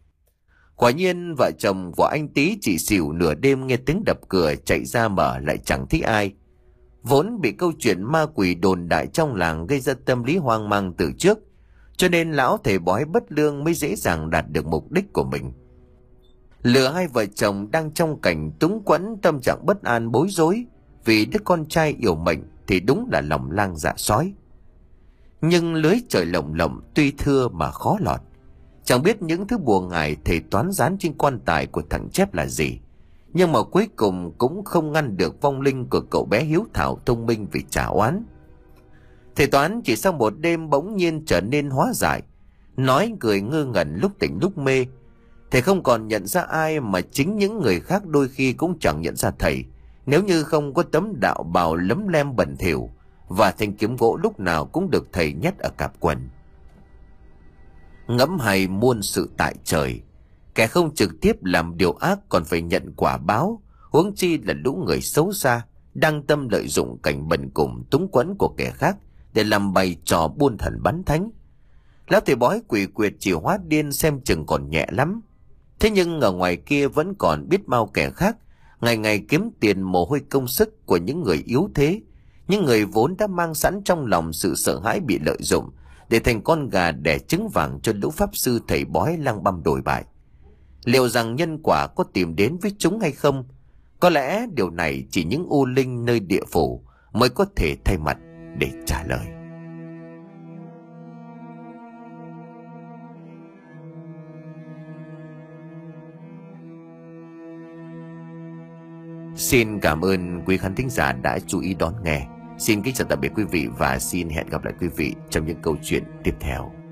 Quả nhiên vợ chồng của anh Tý chỉ xỉu nửa đêm nghe tiếng đập cửa, chạy ra mở lại chẳng thấy ai. Vốn bị câu chuyện ma quỷ đồn đại trong làng gây ra tâm lý hoang mang từ trước, cho nên lão thầy bói bất lương mới dễ dàng đạt được mục đích của mình. Lừa hai vợ chồng đang trong cảnh túng quẫn, tâm trạng bất an bối rối vì đứa con trai yêu mệnh thì đúng là lòng lang dạ sói. Nhưng lưới trời lồng lộng tuy thưa mà khó lọt. Chẳng biết những thứ bùa ngải thầy Toán dán trên quan tài của thằng Chép là gì, nhưng mà cuối cùng cũng không ngăn được vong linh của cậu bé hiếu thảo thông minh vì trả oán. Thầy Toán chỉ sau một đêm bỗng nhiên trở nên hóa dại, nói cười ngơ ngẩn lúc tỉnh lúc mê. Thầy không còn nhận ra ai, mà chính những người khác đôi khi cũng chẳng nhận ra thầy, nếu như không có tấm đạo bào lấm lem bẩn thỉu và thanh kiếm gỗ lúc nào cũng được thầy nhét ở cặp quần. Ngẫm hay muôn sự tại trời, kẻ không trực tiếp làm điều ác còn phải nhận quả báo, huống chi là lũ người xấu xa đang tâm lợi dụng cảnh bần cùng túng quẫn của kẻ khác để làm bày trò buôn thần bắn thánh. Lão thầy bói quỷ quyệt chỉ hóa điên xem chừng còn nhẹ lắm, thế nhưng ở ngoài kia vẫn còn biết bao kẻ khác ngày ngày kiếm tiền mồ hôi công sức của những người yếu thế, những người vốn đã mang sẵn trong lòng sự sợ hãi bị lợi dụng để thành con gà đẻ trứng vàng cho lũ pháp sư thầy bói lang băm đồi bại. Liệu rằng nhân quả có tìm đến với chúng hay không? Có lẽ điều này chỉ những u linh nơi địa phủ mới có thể thay mặt để trả lời. Xin cảm ơn quý khán thính giả đã chú ý đón nghe. Xin kính chào tạm biệt quý vị và xin hẹn gặp lại quý vị trong những câu chuyện tiếp theo.